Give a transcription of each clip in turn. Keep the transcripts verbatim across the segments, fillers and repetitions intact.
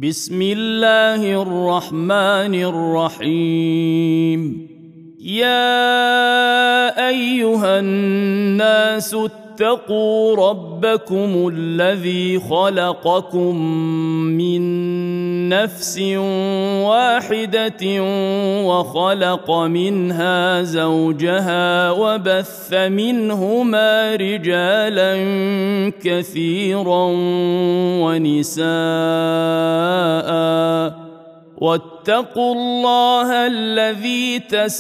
بسم الله الرحمن الرحيم. يا أيها الناس اتقوا ربكم الذي خلقكم من نفس واحدة وخلق منها زوجها وبث منهما رجالا كثيرا ونساء، واتقوا الله الذي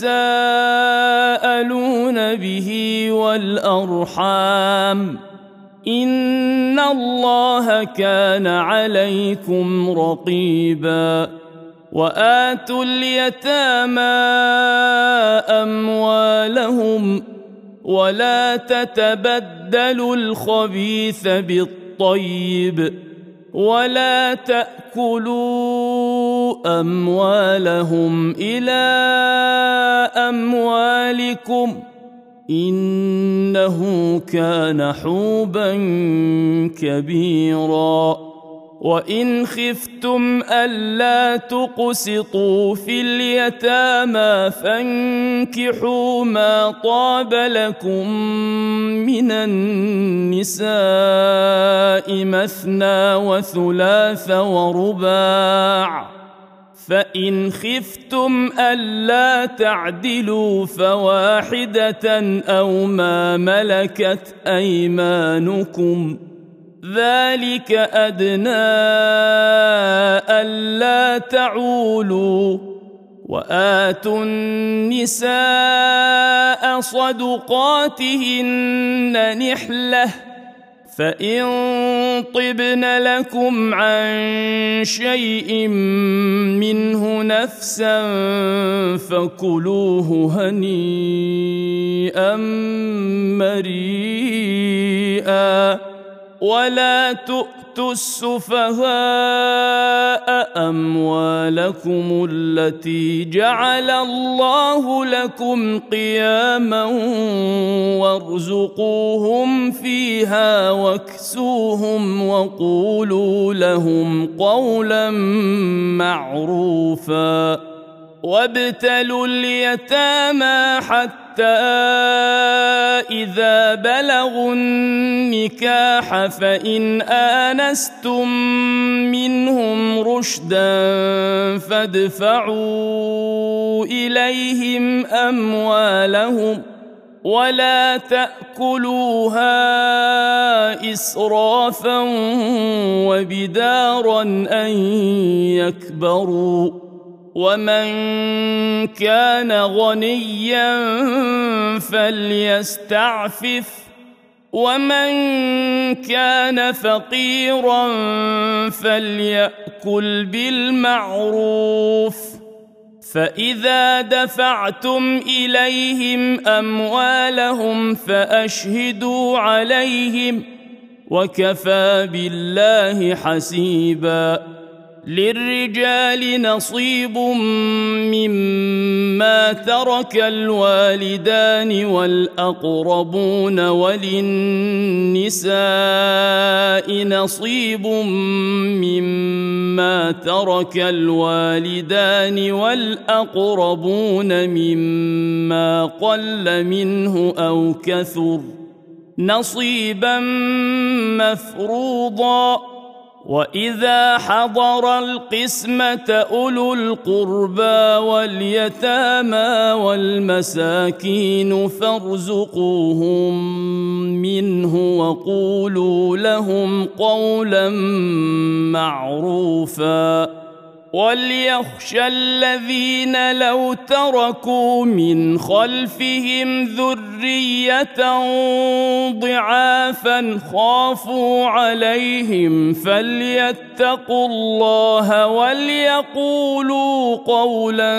تساءلون به والأرحام، إن الله كان عليكم رقيبا. وآتوا اليتامى أموالهم ولا تتبدلوا الخبيث بالطيب، ولا تأكلوا أموالهم إلى أموالكم إنه كان حوبا كبيرا. وإن خفتم ألا تقسطوا في اليتامى فانكحوا ما طاب لكم من النساء مثنى وثلاث ورباع، فإن خفتم ألا تعدلوا فواحدة أو ما ملكت أيمانكم، ذلك أدنى ألا تعولوا. وآتوا النساء صدقاتهن نحلة، فإن طبن لكم عن شيء منه نفسا فكلوه هنيئا مريئا. ولا تؤتوا السفهاء أموالكم التي جعل الله لكم قياما وارزقوهم فيها واكسوهم وقولوا لهم قولا معروفا. وابتلوا اليتامى حتى إذا بلغوا النكاح فإن آنستم منهم رشدا فادفعوا إليهم أموالهم ولا تأكلوها إسرافا وبدارا أن يكبروا. ومن كان غنيا فليستعفف، ومن كان فقيرا فليأكل بالمعروف. فإذا دفعتم إليهم أموالهم فأشهدوا عليهم، وكفى بالله حسيبا. للرجال نصيب مما ترك الوالدان والأقربون، وللنساء نصيب مما ترك الوالدان والأقربون مما قل منه أو كثر، نصيبا مفروضا. وإذا حضر القسمة أولو القربى واليتامى والمساكين فارزقوهم منه وقولوا لهم قولا معروفا. وليخشى الذين لو تركوا من خلفهم ذرية ضعافا خافوا عليهم فليتقوا الله وليقولوا قولا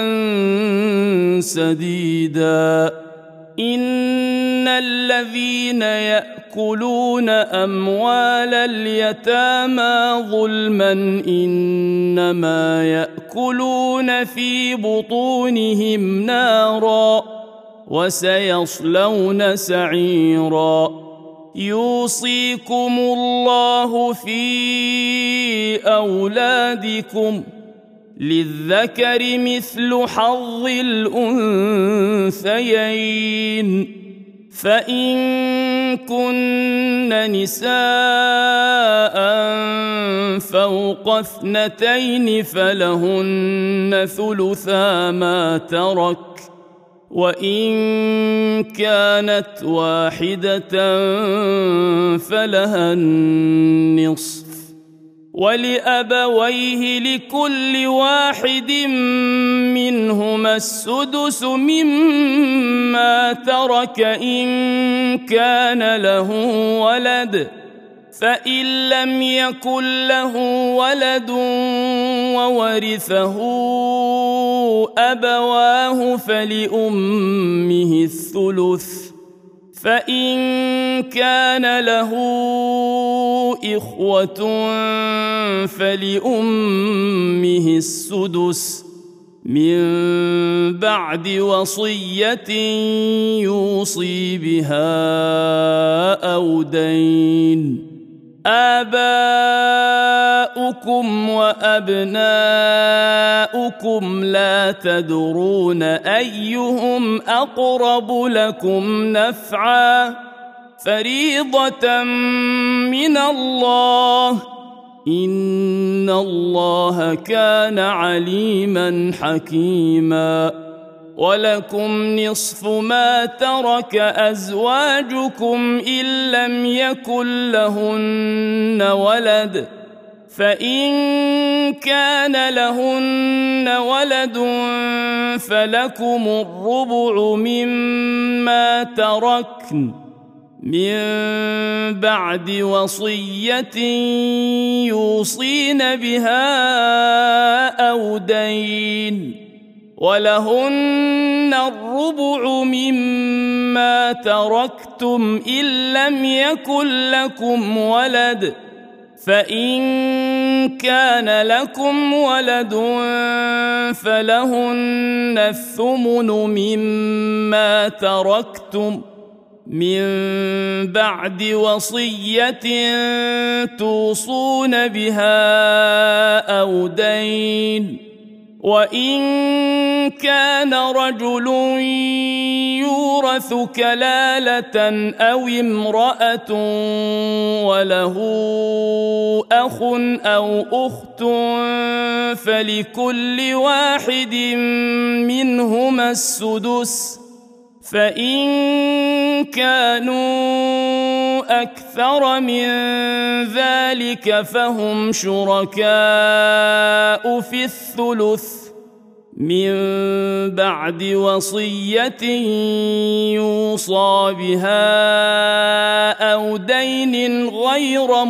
سديدا. إن الذين يأكلون أموال اليتامى ظلما إنما يأكلون في بطونهم نارا وسيصلون سعيرا. يوصيكم الله في أولادكم للذكر مثل حظ الأنثيين فإن كن نساء فوق اثنتين فلهن ثلثا ما ترك وإن كانت واحدة فلها النصف ولأبويه لكل واحد منهما السدس مما ترك إن كان له ولد فإن لم يكن له ولد وورثه أبواه فلأمه الثلث فإن كان له إخوة فلأمه السدس من بعد وصية يوصي بها أو دين آباؤكم وأبناؤكم لا تدرون أيهم أقرب لكم نفعا فريضة من الله إن الله كان عليما حكيما ولكم نصف ما ترك أزواجكم إن لم يكن لهن ولد فإن كان لهن ولد فلكم الربع مما تركن من بعد وصية يوصين بها أو دين ولهن الربع مما تركتم إن لم يكن لكم ولد فإن كان لكم ولد فلهن الثمن مما تركتم من بعد وصية توصون بها أو دين وإن كان رجل يورث كلالة أو امرأة وله أخ أو أخت فلكل واحد منهما السدس فإن كانوا أكثر من ذلك فهم شركاء في الثلث من بعد وصية يوصى بها أو دين غير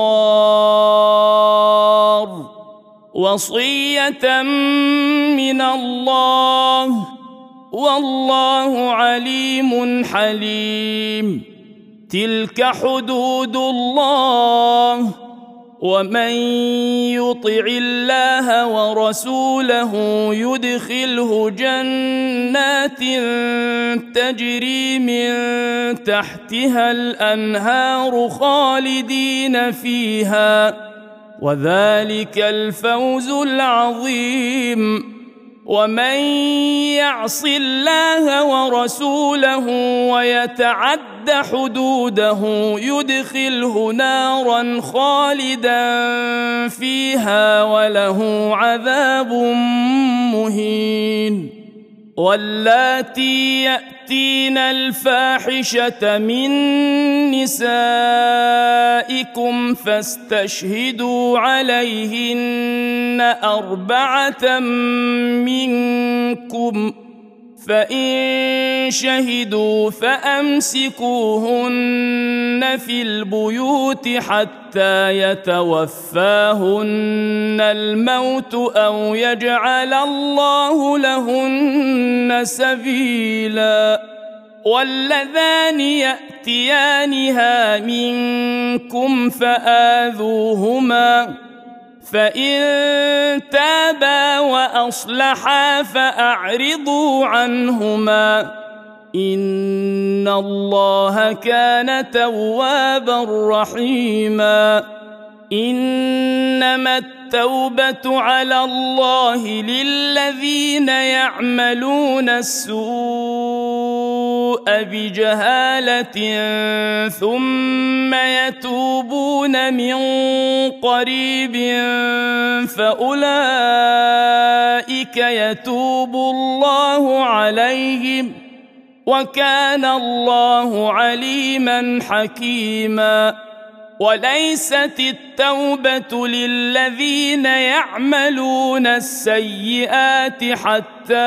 مضار وصية من الله والله عليم حليم تلك حدود الله ومن يطع الله ورسوله يدخله جنات تجري من تحتها الأنهار خالدين فيها وذلك الفوز العظيم ومن يعص الله ورسوله ويتعد حدوده يدخله نارا خالدا فيها وله عذاب مهين واللاتي يأتين الفاحشة من نسائكم فاستشهدوا عليهن أربعة منكم فإن شهدوا فأمسكوهن في البيوت حتى يتوفاهن الموت أو يجعل الله لهن سبيلا واللذان يأتيانها منكم فآذوهما فإن تابا وأصلحا فأعرضوا عنهما إن الله كان توابا رحيما إنما التوبة على الله للذين يعملون السوء بجهالة ثم يتوبون من قريب فأولئك يتوب الله عليهم وكان الله عليما حكيما وليست التوبة للذين يعملون السيئات حتى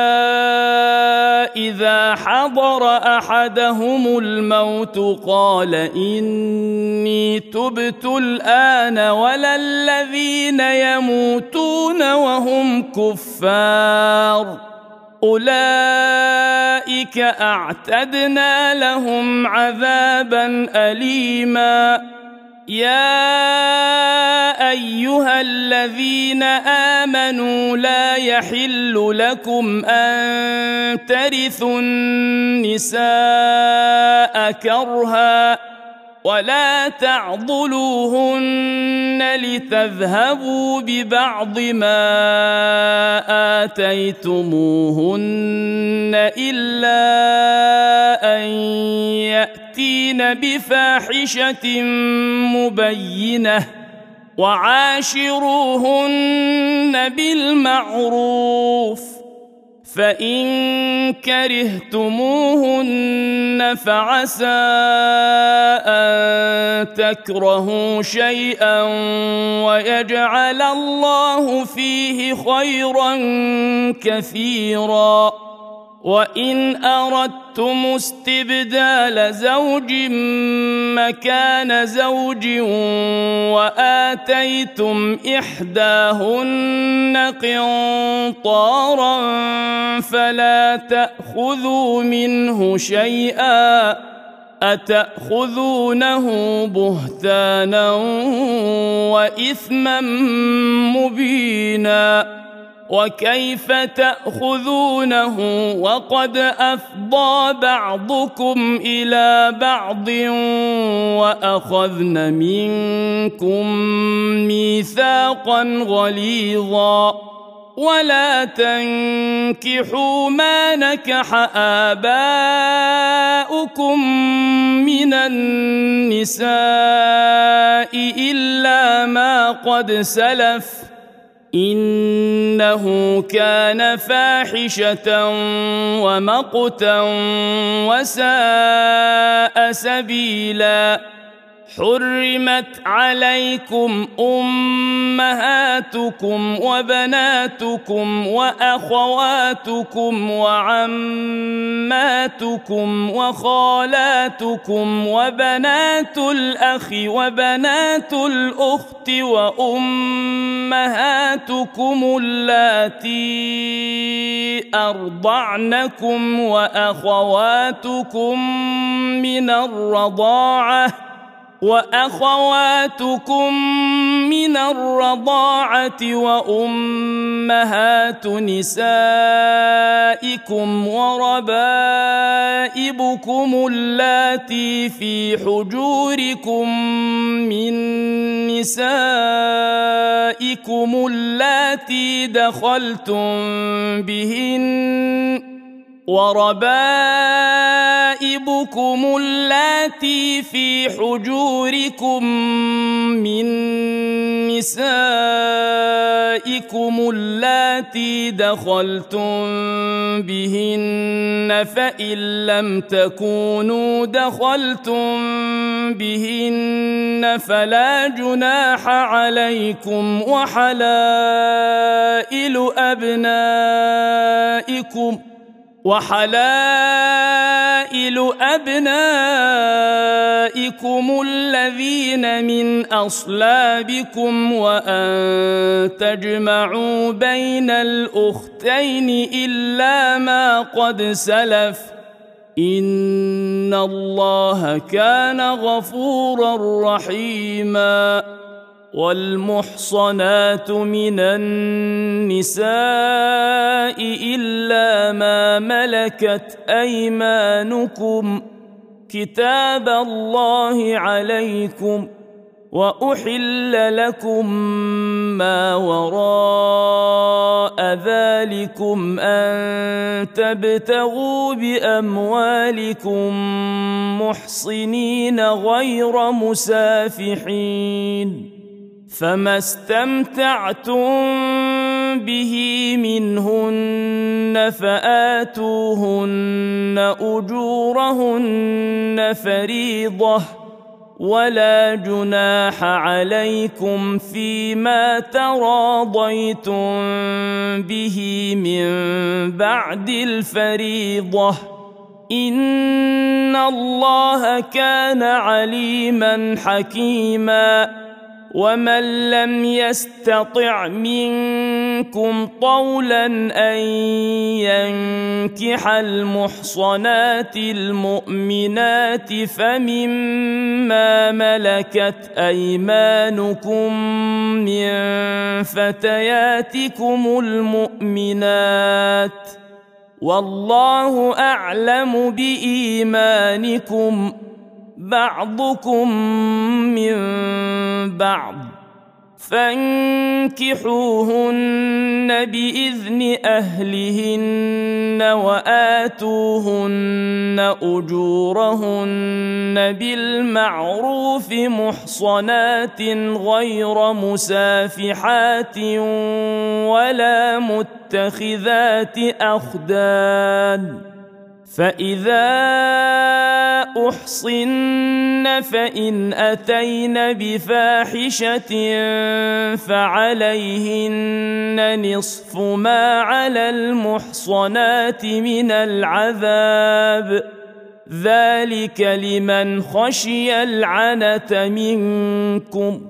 إذا حضر أحدهم الموت قال إني تبت الآن ولا الذين يموتون وهم كفار أولئك أعتدنا لهم عذابا أليما يا أيها الذين آمنوا لا يحل لكم أن ترثوا النساء كرها ولا تعضلوهن لتذهبوا ببعض ما آتيتموهن إلا أن يأتين بفاحشة مبينة وعاشروهن بالمعروف فإن كرهتموهن فعسى أن تكرهوا شيئا ويجعل الله فيه خيرا كثيرا وإن أردتم استبدال زوج مكان زوج وآتيتم إحداهن قنطارا فلا تأخذوا منه شيئا أتأخذونه بهتانا وإثما مبينا وكيف تأخذونه وقد أفضى بعضكم إلى بعض وأخذن منكم ميثاقا غليظا ولا تنكحوا ما نكح آباؤكم من النساء إلا ما قد سلف إنه كان فاحشة ومقتا وساء سبيلا حرمت عليكم أمهاتكم وبناتكم وأخواتكم وعماتكم وخالاتكم وبنات الأخ وبنات الأخت وأمهاتكم اللاتي أرضعنكم وأخواتكم من الرضاعة وأخواتكم من الرضاعة وأمهات نسائكم وربائبكم اللاتي في حجوركم من نسائكم اللاتي دخلتم بهن وربائبكم اللاتي في حجوركم من نسائكم اللاتي دخلتم بهن فإن لم تكونوا دخلتم بهن فلا جناح عليكم وحلائل أبنائكم وحلائل أبنائكم الذين من أصلابكم وأن تجمعوا بين الأختين إلا ما قد سلف إن الله كان غفورا رحيما والمحصنات من النساء إلا ما ملكت أيمانكم كتاب الله عليكم، وأحل لكم ما وراء ذلكم أن تبتغوا بأموالكم محصنين غير مسافحين، فما استمتعتم به منهن فآتوهن أجورهن فريضة، ولا جناح عليكم فيما تراضيتم به من بعد الفريضة، إن الله كان عليما حكيما. ومن لم يستطع منكم طولا أن ينكح المحصنات المؤمنات فمما ملكت أيمانكم من فتياتكم المؤمنات، والله أعلم بإيمانكم، بعضكم من بعض، فانكحوهن بإذن أهلهن وآتوهن أجورهن بالمعروف محصنات غير مسافحات ولا متخذات أخدان، فإذا أحصن فإن أتين بفاحشة فعليهن نصف ما على المحصنات من العذاب، ذلك لمن خشي العنة منكم،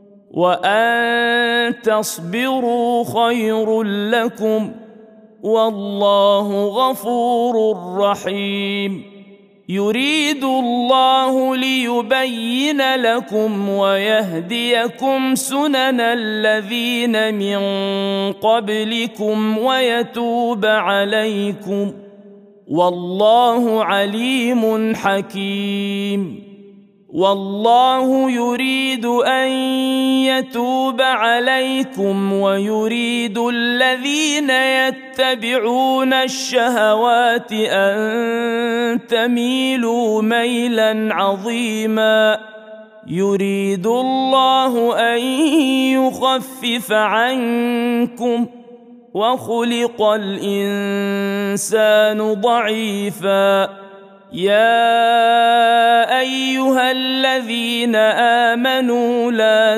وأن تصبروا خير لكم، والله غفور رحيم. يريد الله ليبين لكم ويهديكم سنن الذين من قبلكم ويتوب عليكم، والله عليم حكيم. والله يريد أن يتوب عليكم ويريد الذين يتبعون الشهوات أن تميلوا ميلا عظيما. يريد الله أن يخفف عنكم، وخلق الإنسان ضعيفا. يا أيها الذين آمنوا لا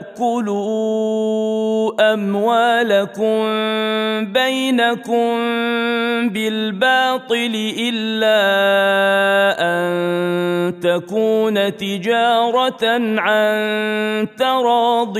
تأكلوا أموالكم بينكم بالباطل إلا أن تكون تجارة عن تراض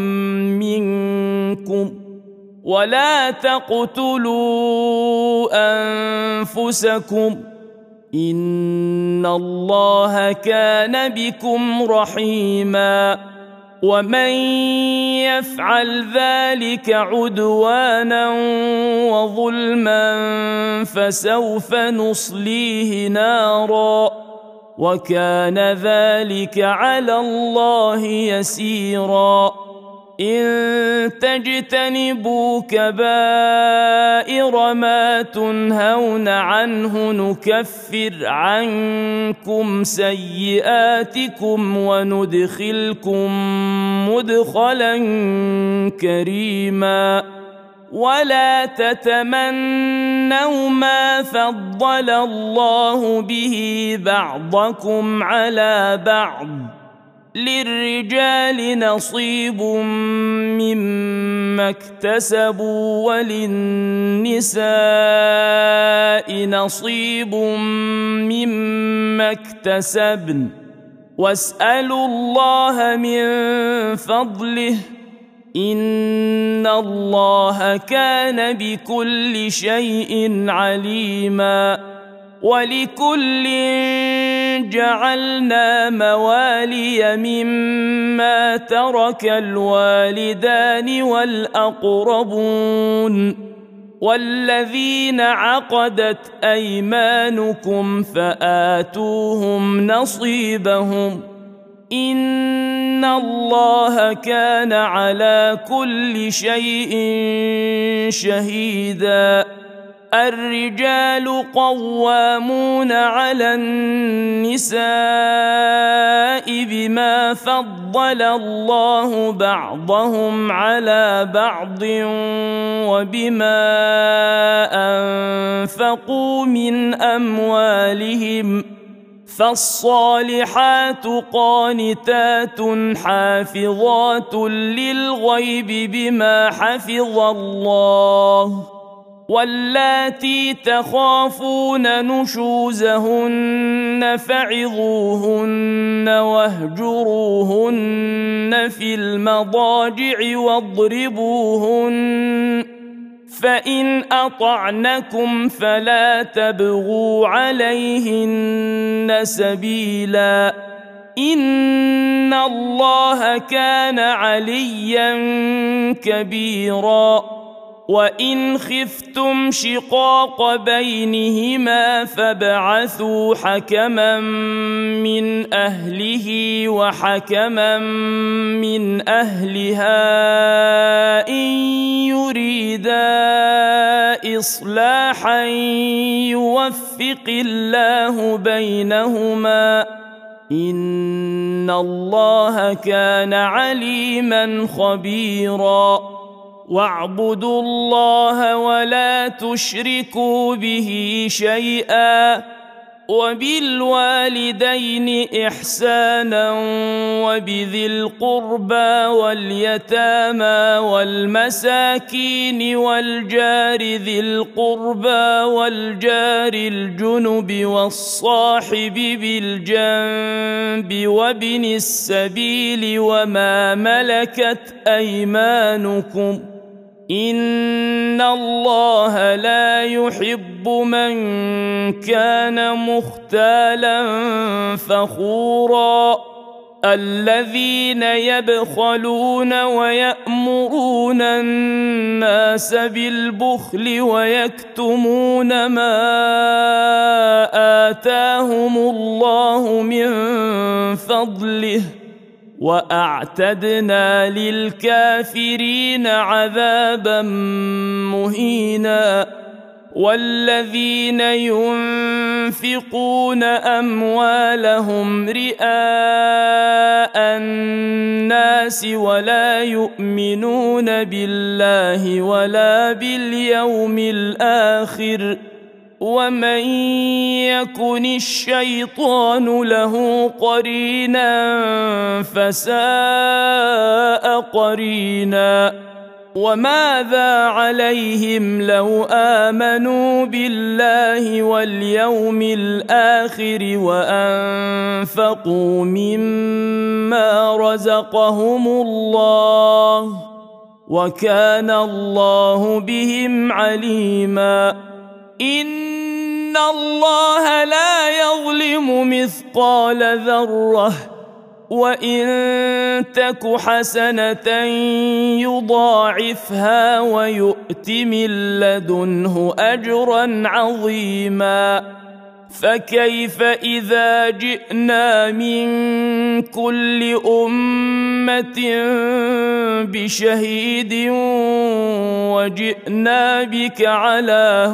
منكم، ولا تقتلوا أنفسكم، إن الله كان بكم رحيما. ومن يفعل ذلك عدوانا وظلما فسوف نصليه نارا، وكان ذلك على الله يسيرا. إن تجتنبوا كبائر ما تنهون عنه نكفر عنكم سيئاتكم وندخلكم مدخلا كريما. ولا تتمنوا ما فضل الله به بعضكم على بعض، للرجال نصيب مما اكتسبوا وللنساء نصيب مما اكتسبن، واسألوا الله من فضله، إن الله كان بكل شيء عليما. ولكل جعلنا موالي مما ترك الوالدان والأقربون والذين عقدت أيمانكم فآتوهم نصيبهم إن الله كان على كل شيء شهيدا. الرجال قوامون على النساء بما فضل الله بعضهم على بعض وبما أنفقوا من أموالهم فالصالحات قانتات حافظات للغيب بما حفظ الله واللاتي تخافون نشوزهن فعظوهن واهجروهن في المضاجع واضربوهن فإن أطعنكم فلا تبغوا عليهن سبيلا إن الله كان عليا كبيرا. وإن خفتم شقاق بينهما فابعثوا حكما من أهله وحكما من أهلها إن يريدا إصلاحا يوفق الله بينهما إن الله كان عليما خبيرا. واعبدوا الله ولا تشركوا به شيئا وبالوالدين إحسانا وبذي القربى واليتامى والمساكين والجار ذي القربى والجار الجنب والصاحب بالجنب وابن السبيل وما ملكت أيمانكم إن الله لا يحب من كان مختالا فخورا. الذين يبخلون ويأمرون الناس بالبخل ويكتمون ما آتاهم الله من فضله وأعتدنا للكافرين عذابا مهينا. والذين ينفقون أموالهم رئاء الناس ولا يؤمنون بالله ولا باليوم الآخر ومن يكن الشيطان له قرينا فساء قرينا. وماذا عليهم لو آمنوا بالله واليوم الآخر وأنفقوا مما رزقهم الله وكان الله بهم عليما. إن الله لا يظلم مثقال ذرة وإن تك حسنة يضاعفها ويؤت من لدنه أجرا عظيما. فكيف إذا جئنا من كل أمة بشهيد وجئنا بك على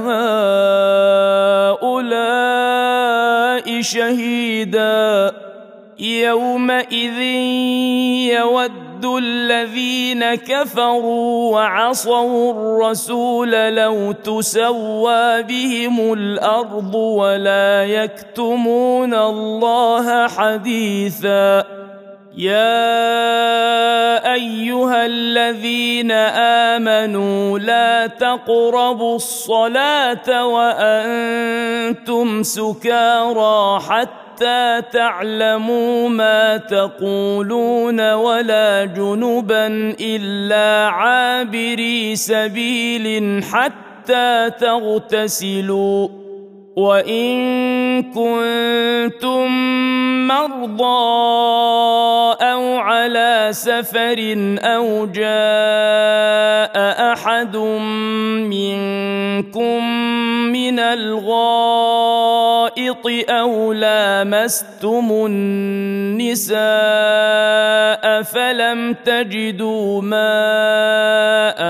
هؤلاء شهيدا. يومئذ يود الذين كفروا وعصوا الرسول لو تسوى بهم الأرض ولا يكتمون الله حديثا. يا أيها الذين آمنوا لا تقربوا الصلاة وأنتم سكارى حتى حتى تعلموا ما تقولون ولا جنبا إلا عابري سبيل حتى تغتسلوا وإن كنتم مرضى أو على سفر أو جاء أحد منكم من الغائط أو لامستم النساء فلم تجدوا ماء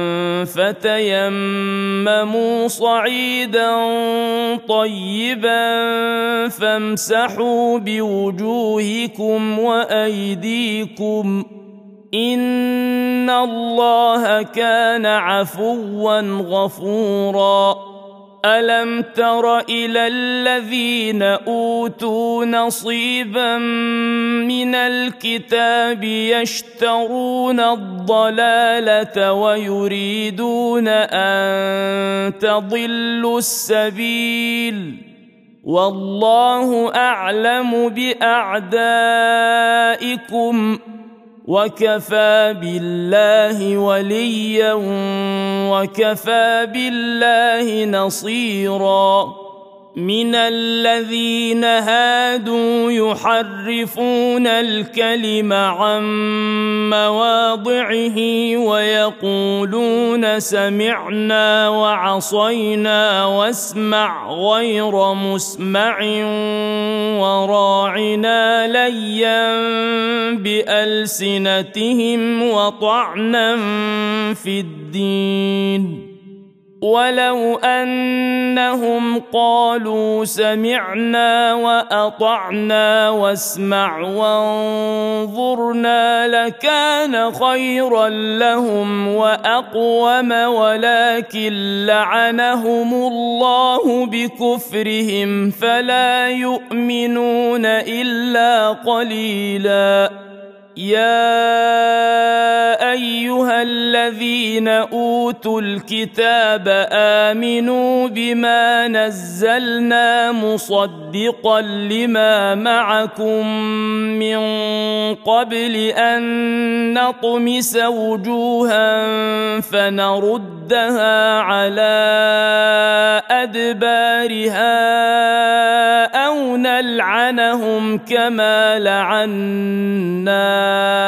فتيمموا صعيدا طيبا فامسحوا بوجوهكم وأيديكم إن الله كان عفوا غفورا. ألم تر إلى الذين أوتوا نصيبا من الكتاب يشترون الضلالة ويريدون أن تضلوا السبيل والله أعلم بأعدائكم وكفى بالله وليا وكفى بالله نصيرا. من الذين هادوا يحرفون الكلم عن مواضعه ويقولون سمعنا وعصينا واسمع غير مسمع وراعنا ليا بألسنتهم وطعنا في الدين ولو أنهم قالوا سمعنا وأطعنا واسمع وانظرنا لكان خيرا لهم وأقوم ولكن لعنهم الله بكفرهم فلا يؤمنون إلا قليلا. يا أيها الذين أوتوا الكتاب آمنوا بما نزلنا مصدقا لما معكم من قبل أن نطمس وجوها فنردها على أدبارها أو نلعنهم كما لعنا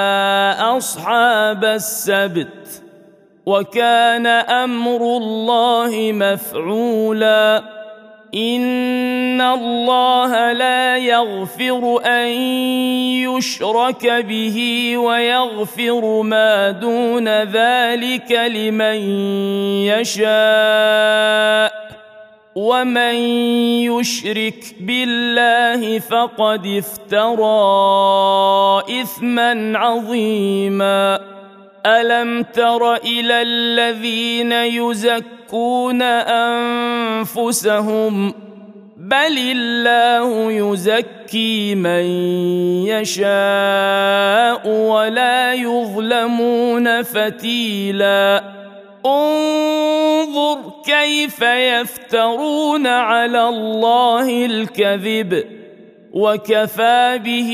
أصحاب السبت وكان أمر الله مفعولا. إن الله لا يغفر أن يشرك به ويغفر ما دون ذلك لمن يشاء ومن يشرك بالله فقد افترى إثما عظيما. ألم تر إلى الذين يزكون أنفسهم بل الله يزكي من يشاء ولا يظلمون فتيلا. انظر كيف يفترون على الله الكذب وكفى به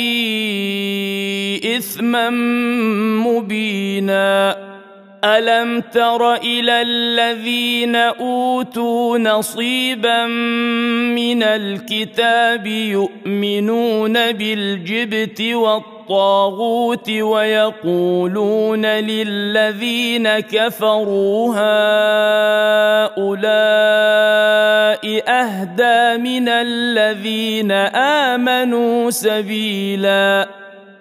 إثما مبينا. ألم تر إلى الذين أوتوا نصيبا من الكتاب يؤمنون بالجبت والطاغوت ويقولون للذين كفروا هؤلاء أهدى من الذين آمنوا سبيلا.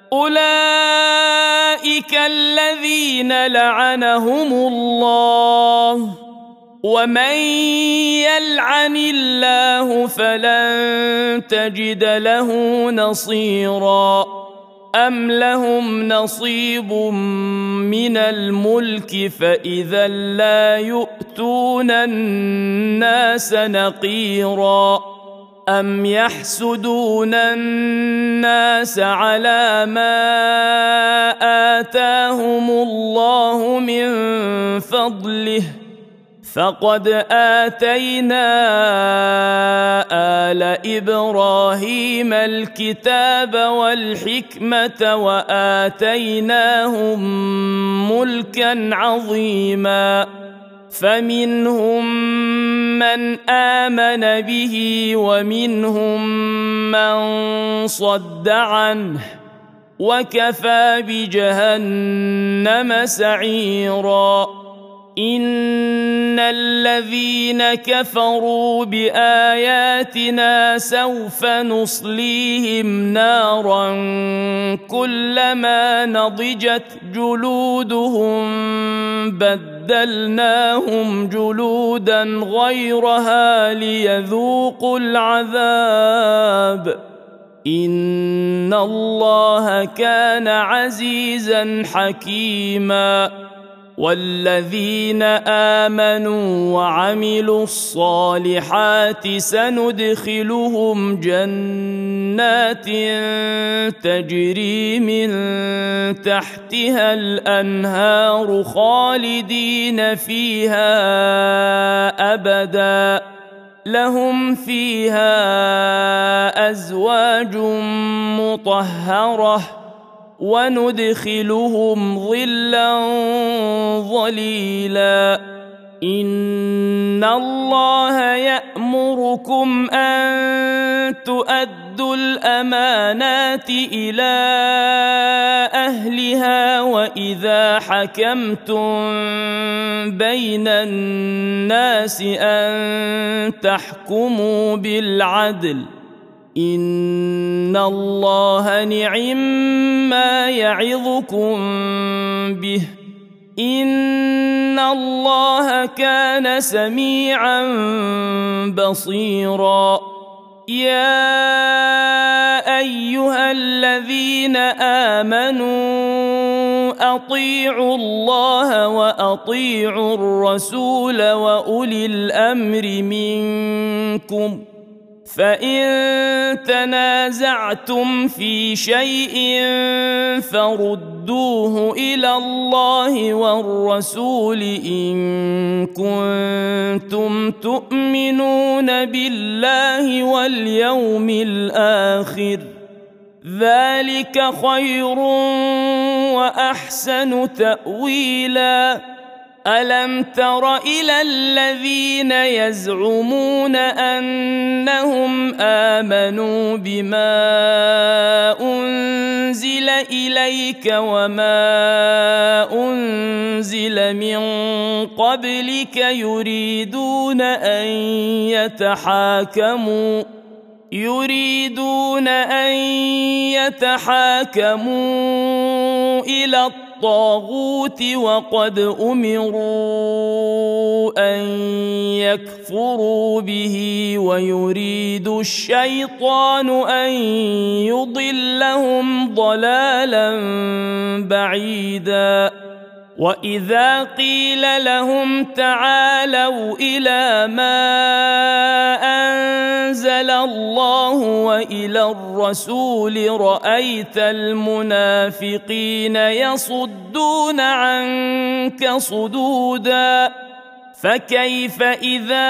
أولئك الذين لعنهم الله ومن يلعن الله فلن تجد له نصيرا. أم لهم نصيب من الملك فإذا لا يؤتون الناس نقيرا. أم يحسدون الناس على ما آتاهم الله من فضله فقد آتينا آل إبراهيم الكتاب والحكمة وآتيناهم ملكا عظيما. فمنهم من آمن به ومنهم من صد عنه وكفى بجهنم سعيرا إن الذين كفروا بآياتنا سوف نصليهم نارا كلما نضجت جلودهم بدلناهم جلودا غيرها ليذوقوا العذاب إن الله كان عزيزا حكيما والذين آمنوا وعملوا الصالحات سندخلهم جنات تجري من تحتها الأنهار خالدين فيها أبدا لهم فيها أزواج مطهرة وندخلهم ظلا ظليلا إن الله يأمركم أن تؤدوا الأمانات إلى أهلها وإذا حكمتم بين الناس أن تحكموا بالعدل إن الله نعم ما يعظكم به إن الله كان سميعا بصيرا يا أيها الذين آمنوا أطيعوا الله وأطيعوا الرسول وأولي الأمر منكم فإن تنازعتم في شيء فردوه إلى الله والرسول إن كنتم تؤمنون بالله واليوم الآخر ذلك خير وأحسن تأويلا ألم تر إلى الذين يزعمون أنهم آمنوا بما أنزل إليك وما أنزل من قبلك يريدون أن يتحاكموا يريدون أن يتحاكموا إلى الطاغوت وقد أمروا أن يكفروا به ويريد الشيطان أن يضلهم ضلالا بعيدا وإذا قيل لهم تعالوا إلى ما أنزل الله وإلى الرسول رأيت المنافقين يصدون عنك صدودا فكيف إذا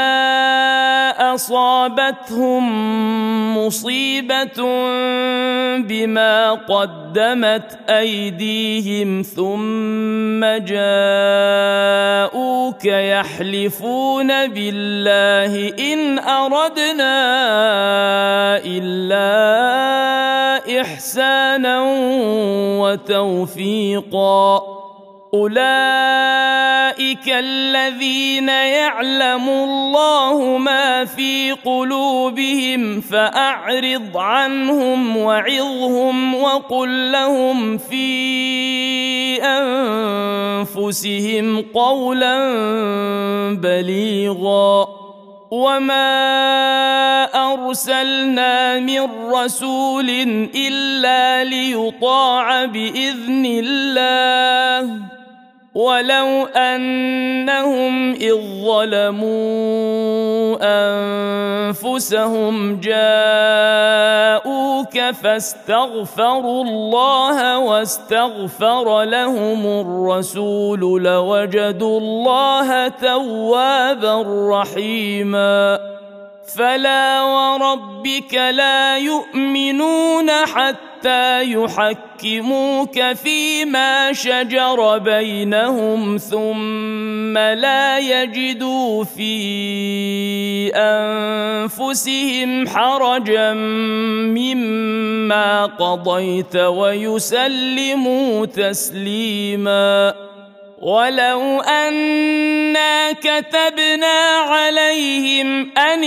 أصابتهم مصيبة بما قدمت أيديهم ثم جاءوك يحلفون بالله إن أردنا إلا إحسانا وتوفيقا أولئك الذين يعلم الله ما في قلوبهم فأعرض عنهم وعظهم وقل لهم في أنفسهم قولا بليغا وما أرسلنا من رسول إلا ليطاع بإذن الله ولو أنهم إذ ظلموا أنفسهم جاءوك فاستغفروا الله واستغفر لهم الرسول لوجدوا الله توابا رحيما فلا وربك لا يؤمنون حتى حتى يحكموك فيما شجر بينهم ثم لا يجدوا في أنفسهم حرجا مما قضيت ويسلموا تسليما. ولو أنا كتبنا عليهم أن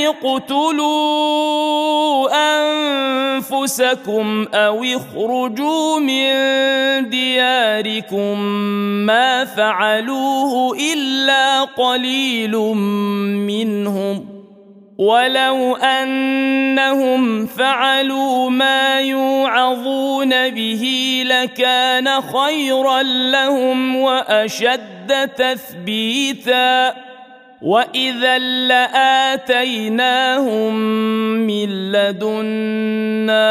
اقتلوا أنفسكم أو اخرجوا من دياركم ما فعلوه إلا قليل منهم، ولو أنهم فعلوا ما يوعظون به لكان خيرا لهم وأشد تثبيتا، وإذا لآتيناهم من لدنا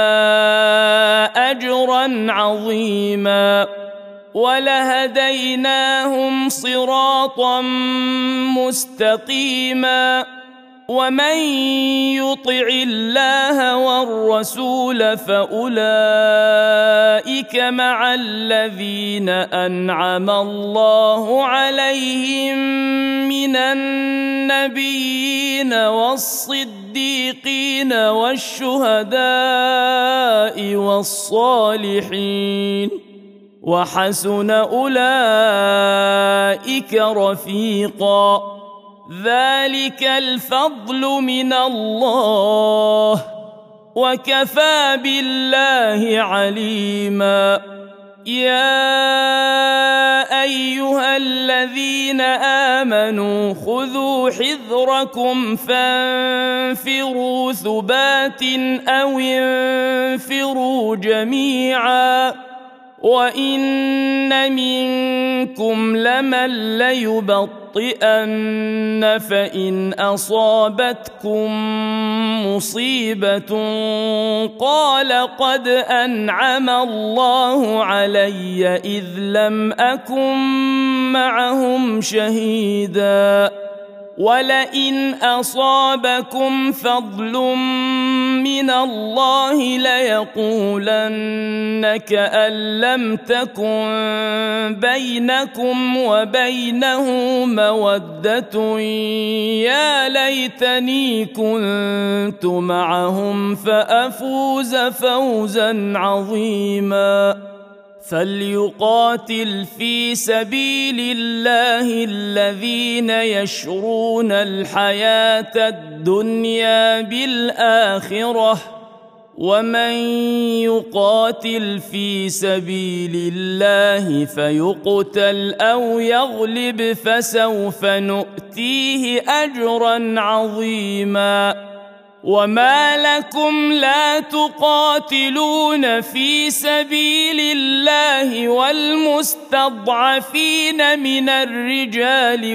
أجرا عظيما ولهديناهم صراطا مستقيما. ومن يطع الله والرسول فأولئك مع الذين أنعم الله عليهم من النبيين والصديقين والشهداء والصالحين وحسن أولئك رفيقا. ذلك الفضل من الله وكفى بالله عليما. يا أيها الذين آمنوا خذوا حذركم فانفروا ثبات أو انفروا جميعا وإن منكم لمن ليبطئن فإن أصابتكم مصيبة قال قد أنعم الله علي إذ لم أكن معهم شهيدا. ولئن أصابكم فضل من الله ليقولن كأن لم تكن بينكم وبينه مودة يا ليتني كنت معهم فأفوز فوزا عظيما. فليقاتل في سبيل الله الذين يشرون الحياة الدنيا بالآخرة ومن يقاتل في سبيل الله فيقتل أو يغلب فسوف نؤتيه أجرا عظيما. وما لكم لا تقاتلون في سبيل الله والمستضعفين من الرجال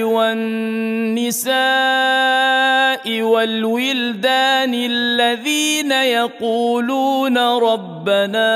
والنساء والولدان الذين يقولون ربنا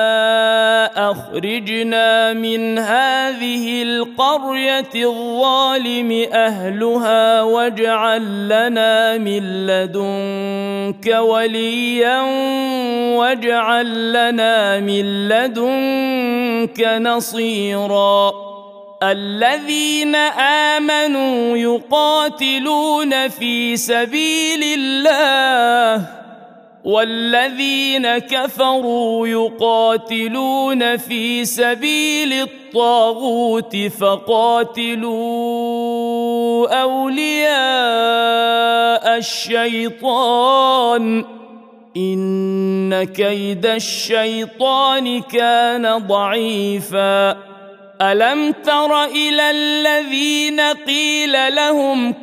أخرجنا من هذه القرية الظالم أهلها واجعل لنا من لدنك وليا واجعل لنا من لدنك نصيرا. الذين آمنوا يقاتلون في سبيل الله والذين كفروا يقاتلون في سبيل الطاغوت فقاتلوا أولياء الشيطان إن كيد الشيطان كان ضعيفا. ألم تر إلى الذين قيل لهم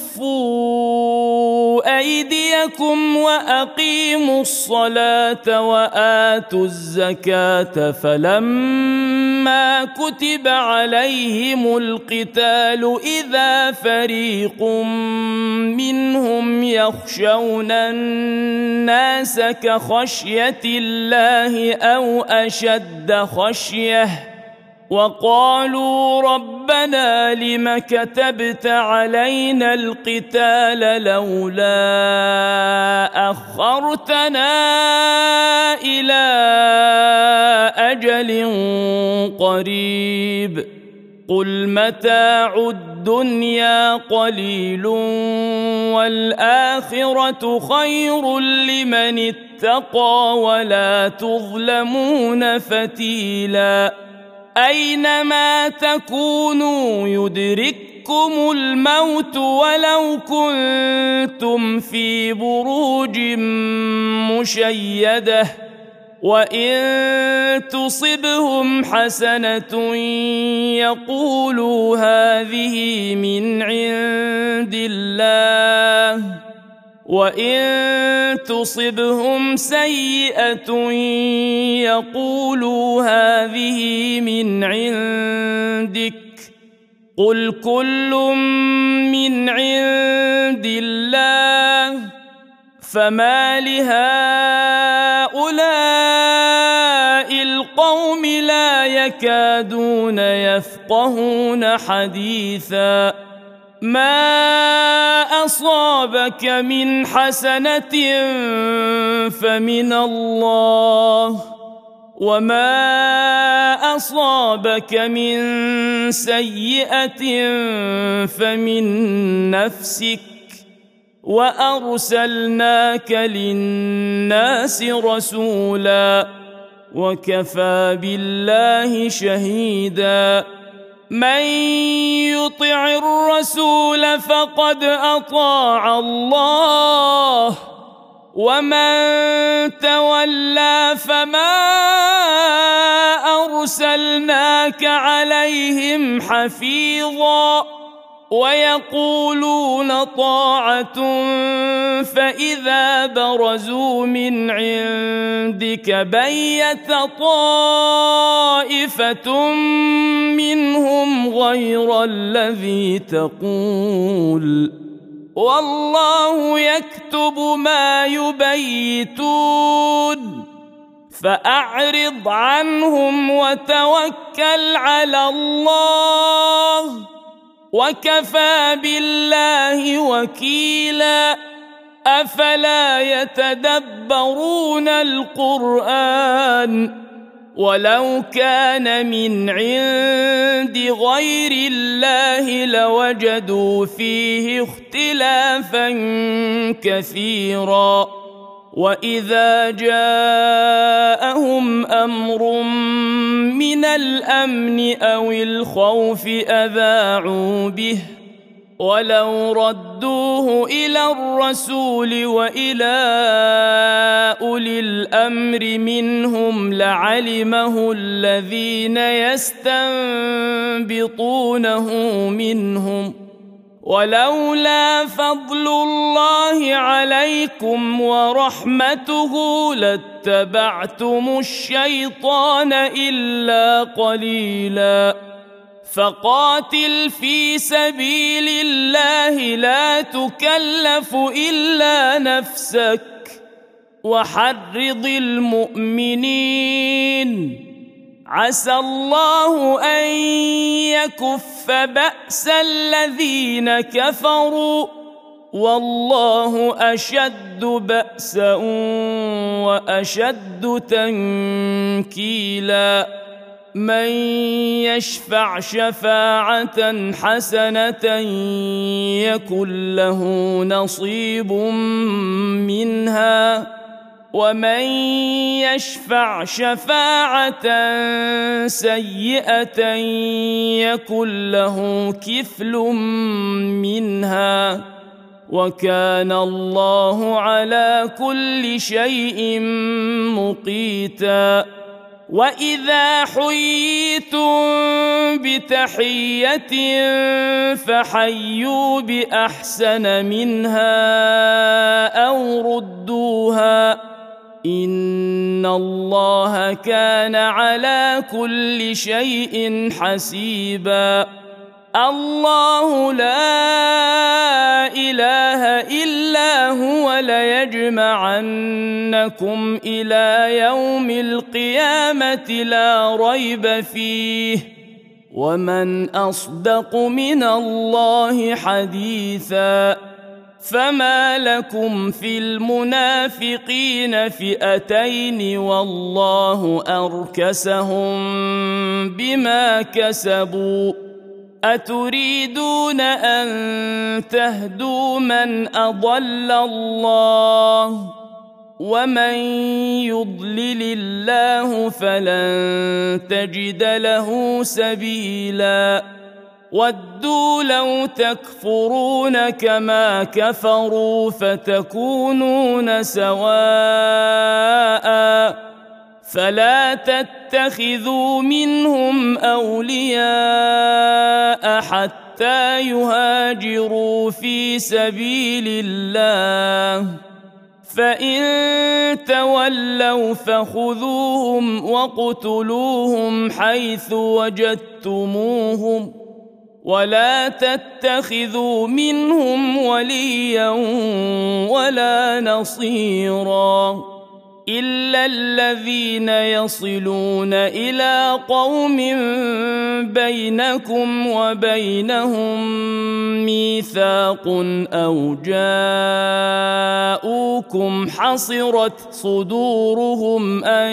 كفوا أيديكم وأقيموا الصلاة وآتوا الزكاة فلما كتب عليهم القتال إذا فريق منهم يخشون الناس كخشية الله أو أشد خشية وقالوا ربنا لم كتبت علينا القتال لولا أخرتنا إلى أجل قريب قل متاع الدنيا قليل والآخرة خير لمن اتقى ولا تظلمون فتيلا أينما تكونوا يدرككم الموت ولو كنتم في بروج مشيدة وإن تصبهم حسنة يقولوا هذه من عند الله وإن تصبهم سيئة يقولوا هذه من عندك قل كل من عند الله فما لهؤلاء القوم لا يكادون يفقهون حديثا ما أصابك من حسنة فمن الله وما أصابك من سيئة فمن نفسك وأرسلناك للناس رسولا وكفى بالله شهيدا من يطع الرسول فقد أطاع الله ومن تولى فما أرسلناك عليهم حفيظا ويقولون طاعة فإذا برزوا من عندك بيت طائفة منهم غير الذي تقول والله يكتب ما يبيتون فأعرض عنهم وتوكل على الله وكفى بالله وكيلا أفلا يتدبرون القرآن ولو كان من عند غير الله لوجدوا فيه اختلافا كثيرا وإذا جاءهم أمر من الأمن أو الخوف أذاعوا به ولو ردوه إلى الرسول وإلى أولي الأمر منهم لعلمه الذين يستنبطونه منهم ولولا فضل الله عليكم ورحمته لاتبعتم الشيطان إلا قليلا فقاتل في سبيل الله لا تكلف إلا نفسك وحرض المؤمنين عسى الله أن يكف بأس الذين كفروا والله أشد بأسا وأشد تنكيلا من يشفع شفاعة حسنة يكن له نصيب منها ومن يشفع شفاعة سيئة يكن له كفل منها وكان الله على كل شيء مقيتا وإذا حييتم بتحية فحيوا بأحسن منها أو ردوها إن الله كان على كل شيء حسيبا الله لا إله إلا هو ليجمعنكم إلى يوم القيامة لا ريب فيه ومن أصدق من الله حديثا فما لكم في المنافقين فئتين والله أركسهم بما كسبوا أتريدون أن تهدوا من أضل الله ومن يضلل الله فلن تجد له سبيلا ودوا لو تكفرون كما كفروا فتكونون سواء فلا تتخذوا منهم أولياء حتى يهاجروا في سبيل الله فإن تولوا فخذوهم واقتلوهم حيث وجدتموهم ولا تتخذوا منهم وليا ولا نصيرا إلا الذين يصلون إلى قوم بينكم وبينهم ميثاق أو جاءوكم حصرت صدورهم أن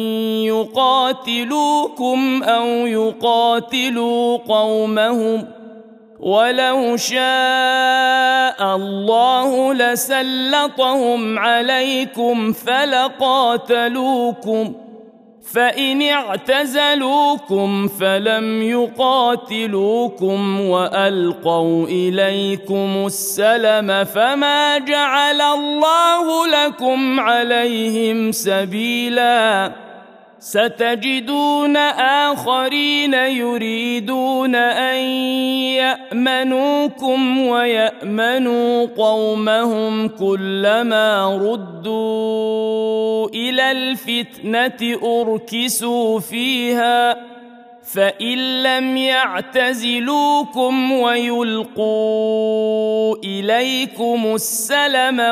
يقاتلوكم أو يقاتلوا قومهم ولو شاء الله لسلطهم عليكم فلقاتلوكم فإن اعتزلوكم فلم يقاتلوكم وألقوا إليكم السلم فما جعل الله لكم عليهم سبيلا ستجدون آخرين يريدون أن يأمنوكم ويأمنوا قومهم كلما ردوا إلى الفتنة أركسوا فيها فإن لم يعتزلوكم ويلقوا إليكم السلم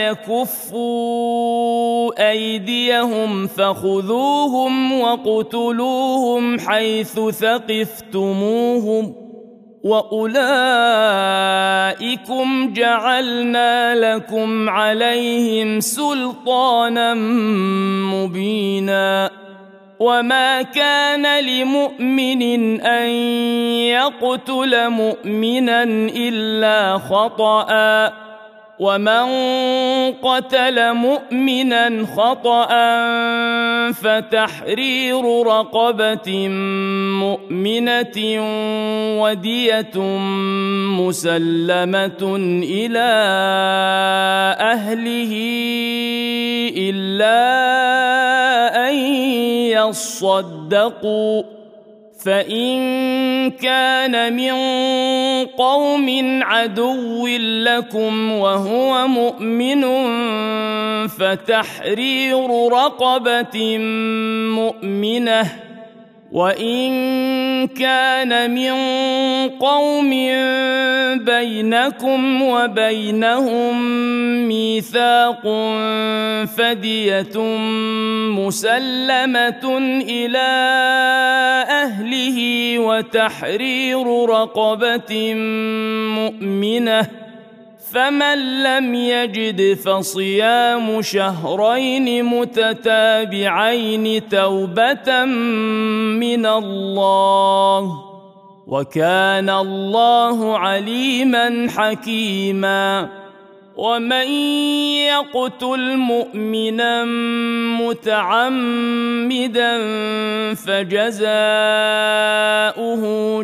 ويكفوا أيديهم فخذوهم واقتلوهم حيث ثقفتموهم وأولئكم جعلنا لكم عليهم سلطانا مبينا وما كان لمؤمن أن يقتل مؤمنا إلا خطأ ومن قتل مؤمنا خطأ فتحرير رقبة مؤمنة ودية مسلمة إلى أهله إلا أن يصدقوا فإن كان من قوم عدو لكم وهو مؤمن فتحرير رقبة مؤمنة وإن كان من قوم بينكم وبينهم ميثاق فدية مسلمة إلى أهله وتحرير رقبة مؤمنة فمن لم يجد فصيام شهرين متتابعين توبة من الله وكان الله عليما حكيما ومن يقتل مؤمنا متعمدا فجزاؤه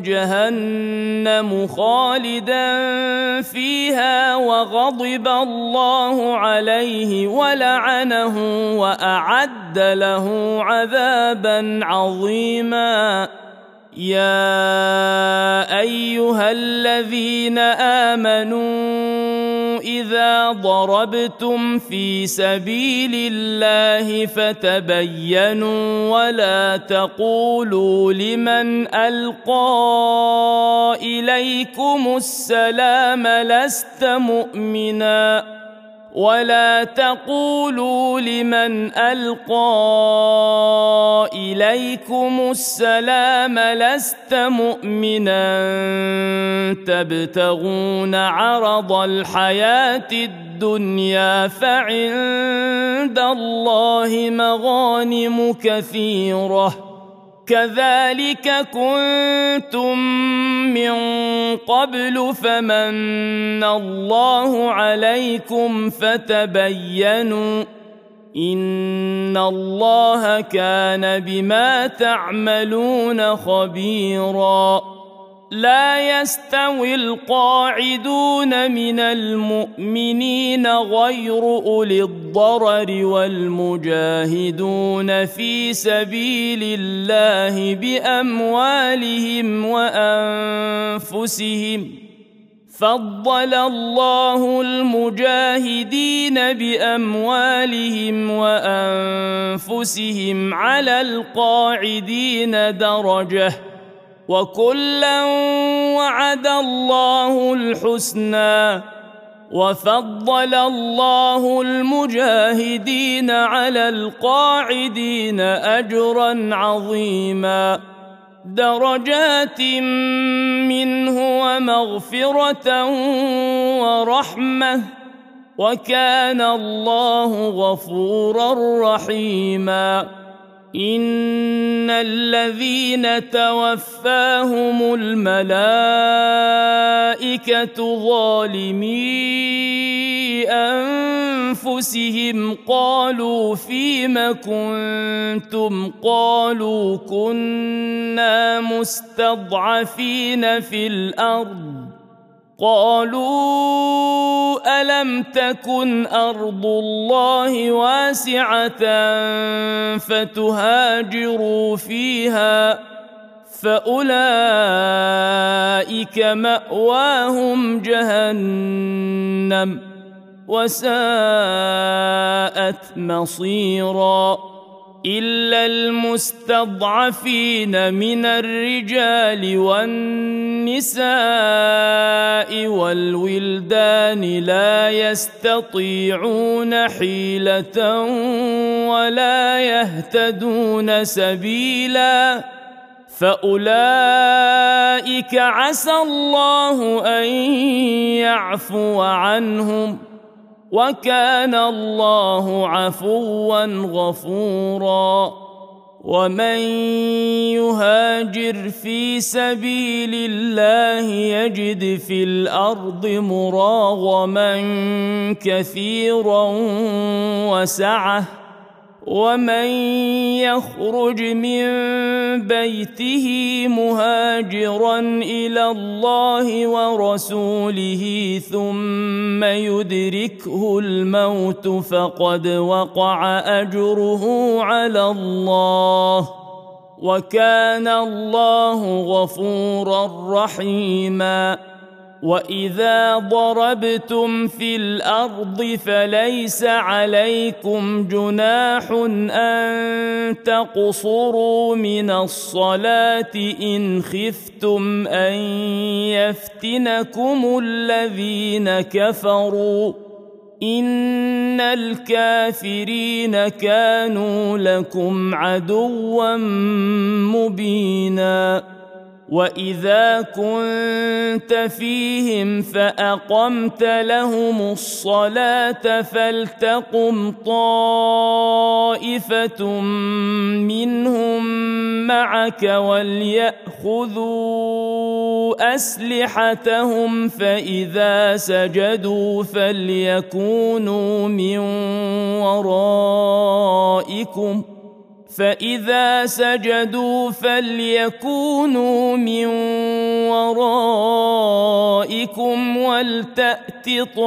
جهنم خالدا فيها وغضب الله عليه ولعنه وأعد له عذابا عظيما يا أيها الذين آمنوا إذا ضربتم في سبيل الله فتبينوا ولا تقولوا لمن ألقى إليكم السلام لست مؤمنا ولا تقولوا لمن ألقى إليكم السلام لست مؤمنا تبتغون عرض الحياة الدنيا فعند الله مغانم كثيرة كذلك كنتم من قبل فمن الله عليكم فتبينوا إن الله كان بما تعملون خبيرا لا يستوي القاعدون من المؤمنين غير أولي الضرر والمجاهدون في سبيل الله بأموالهم وأنفسهم فضل الله المجاهدين بأموالهم وأنفسهم على القاعدين درجة وكلا وعد الله الحسنى وفضل الله المجاهدين على القاعدين أجرا عظيما درجات منه ومغفرة ورحمة وكان الله غفورا رحيما إن الذين توفاهم الملائكة ظالمي أنفسهم قالوا فيم كنتم قالوا كنا مستضعفين في الأرض قالوا ألم تكن أرض الله واسعة فتهاجروا فيها فأولئك مأواهم جهنم وساءت مصيرا إلا المستضعفين من الرجال والنساء والولدان لا يستطيعون حيلة ولا يهتدون سبيلا فأولئك عسى الله أن يعفو عنهم وكان الله عفوا غفورا ومن يهاجر في سبيل الله يجد في الأرض مراغما كثيرا وسعة ومن يخرج من بيته مهاجرا إلى الله ورسوله ثم يدركه الموت فقد وقع أجره على الله وكان الله غفورا رحيما وإذا ضربتم في الأرض فليس عليكم جناح أن تقصروا من الصلاة إن خفتم أن يفتنكم الذين كفروا إن الكافرين كانوا لكم عدوا مبينا وإذا كنت فيهم فأقمت لهم الصلاة فلتقم طائفة منهم معك وليأخذوا أسلحتهم فإذا سجدوا فليكونوا من ورائكم فإذا سجدوا فليكونوا من ورائكم ولتأت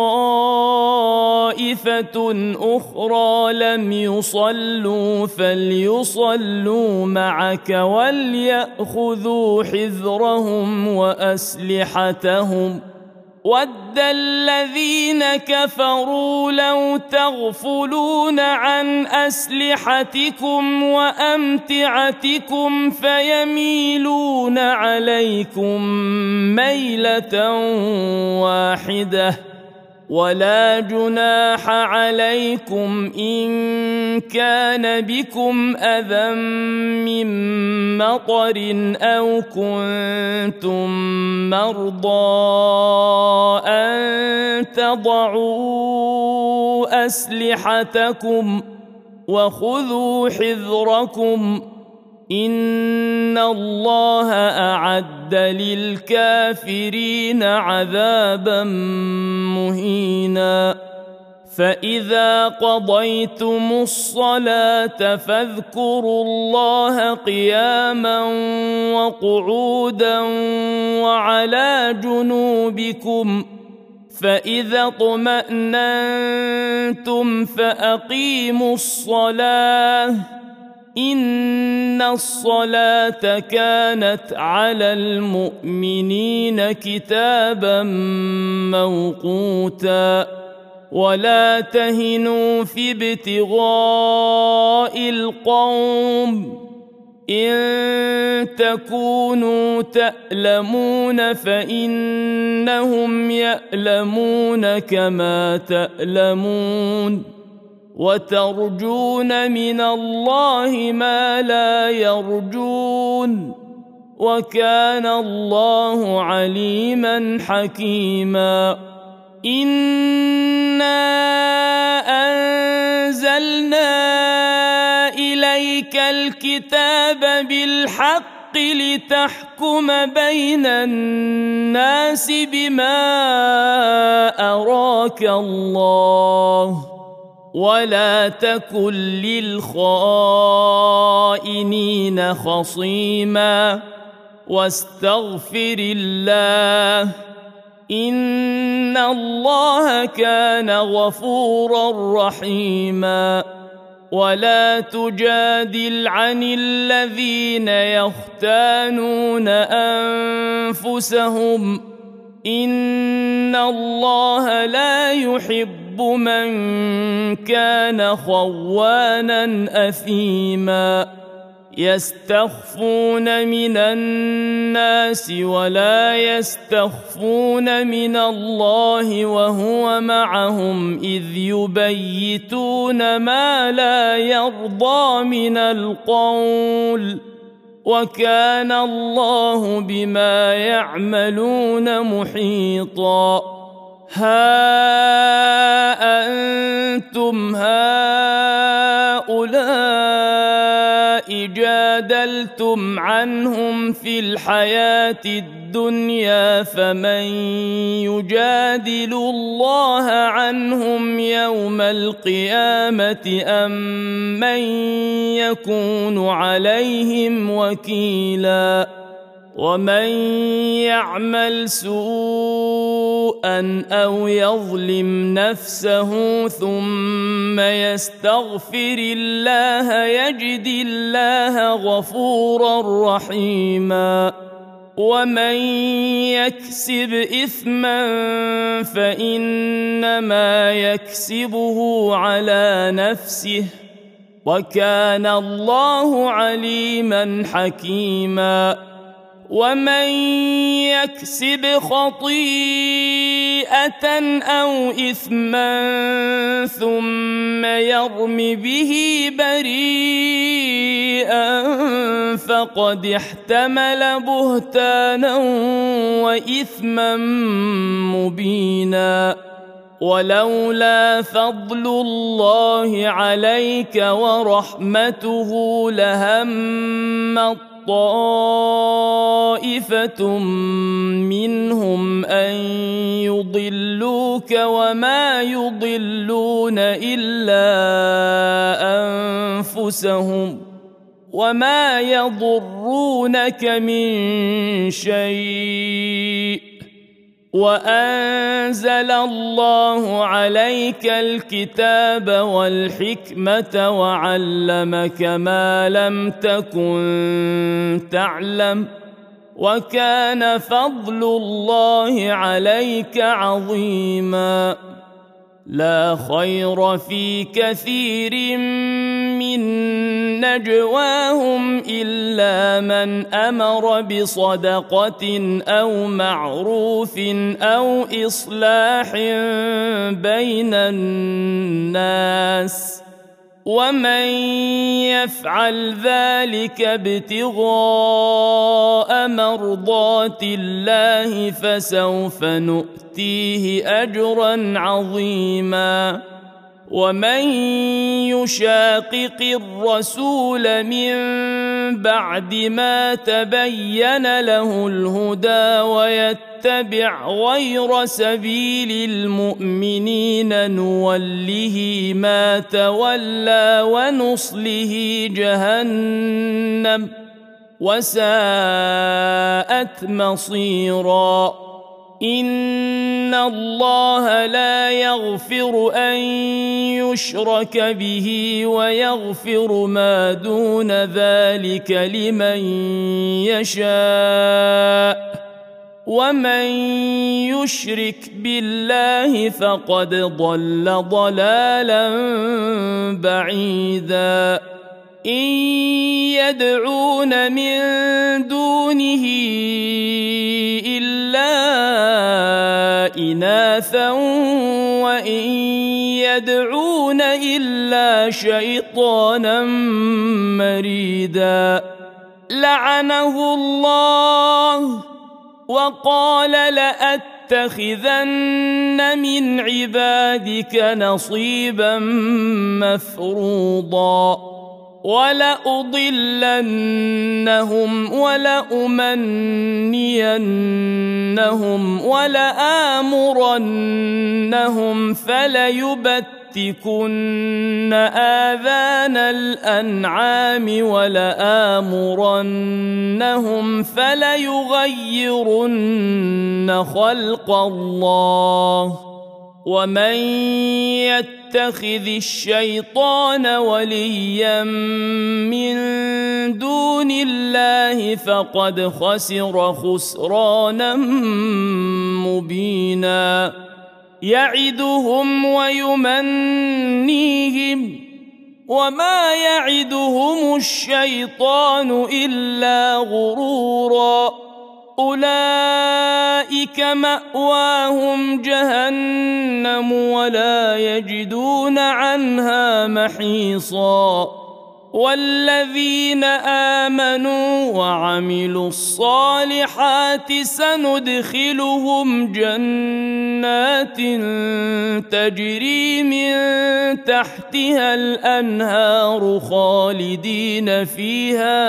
طائفة أخرى لم يصلوا فليصلوا معك وليأخذوا حذرهم وأسلحتهم ود الذين كفروا لو تغفلون عن أسلحتكم وأمتعتكم فيميلون عليكم ميلة واحدة ولا جناح عليكم إن كان بكم أذى من مطر أو كنتم مرضى أن تضعوا أسلحتكم وخذوا حذركم إن الله أعد للكافرين عذابا مهينا فإذا قضيتم الصلاة فاذكروا الله قياما وقعودا وعلى جنوبكم فإذا اطمأننتم فأقيموا الصلاة إن الصلاة كانت على المؤمنين كتابا موقوتا ولا تهنوا في ابتغاء القوم إن تكونوا تألمون فإنهم يألمون كما تألمون وترجون من الله ما لا يرجون وكان الله عليما حكيما إنا أنزلنا إليك الكتاب بالحق لتحكم بين الناس بما أراك الله ولا تكن للخائنين خصيما واستغفر الله إن الله كان غفورا رحيما ولا تجادل عن الذين يختانون أنفسهم إن الله لا يحب من كان خوانا أثيما يستخفون من الناس ولا يستخفون من الله وهو معهم إذ يبيتون ما لا يرضى من القول وكان الله بما يعملون محيطا ها أنتم هؤلاء جادلتم عنهم في الحياة الدنيا فمن يجادل الله عنهم يوم القيامة أم من يكون عليهم وكيلا ومن يعمل سوءا أو يظلم نفسه ثم يستغفر الله يجد الله غفورا رحيما ومن يكسب إثما فإنما يكسبه على نفسه وكان الله عليما حكيما ومن يكسب خطيئة أو إثما ثم يرم به بريئا فقد احتمل بهتانا وإثما مبينا ولولا فضل الله عليك ورحمته لهم طائفة منهم أن يضلوك وما يضلون إلا أنفسهم وما يضرونك من شيء وأنزل الله عليك الكتاب والحكمة وعلمك ما لم تكن تعلم وكان فضل الله عليك عظيما لا خير في كثير من نجواهم إلا من أمر بصدقة أو معروف أو إصلاح بين الناس ومن يفعل ذلك ابتغاء مرضات الله فسوف نؤتيه أجرا عظيما ومن يشاقق الرسول من بعد ما تبين له الهدى ويتبع غير سبيل المؤمنين نوله ما تولى ونصله جهنم وساءت مصيرا إن الله لا يغفر أن يشرك به ويغفر ما دون ذلك لمن يشاء ومن يشرك بالله فقد ضل ضلالا بعيدا إن يدعون من دونه إلا إناثا وإن يدعون إلا شيطانا مريدا لعنه الله وقال لأتخذن من عبادك نصيبا مفروضا ولأضلنهم ولأمنينهم ولآمرنهم فليبتكن آذان الأنعام ولآمرنهم فليغيرن خلق الله ومن يتخذ الشيطان وليا من دون الله فقد خسر خسرانا مبينا يعدهم ويمنيهم وما يعدهم الشيطان إلا غرورا أولئك مأواهم جهنم ولا يجدون عنها محيصا والذين آمنوا وعملوا الصالحات سندخلهم جنات تجري من تحتها الأنهار خالدين فيها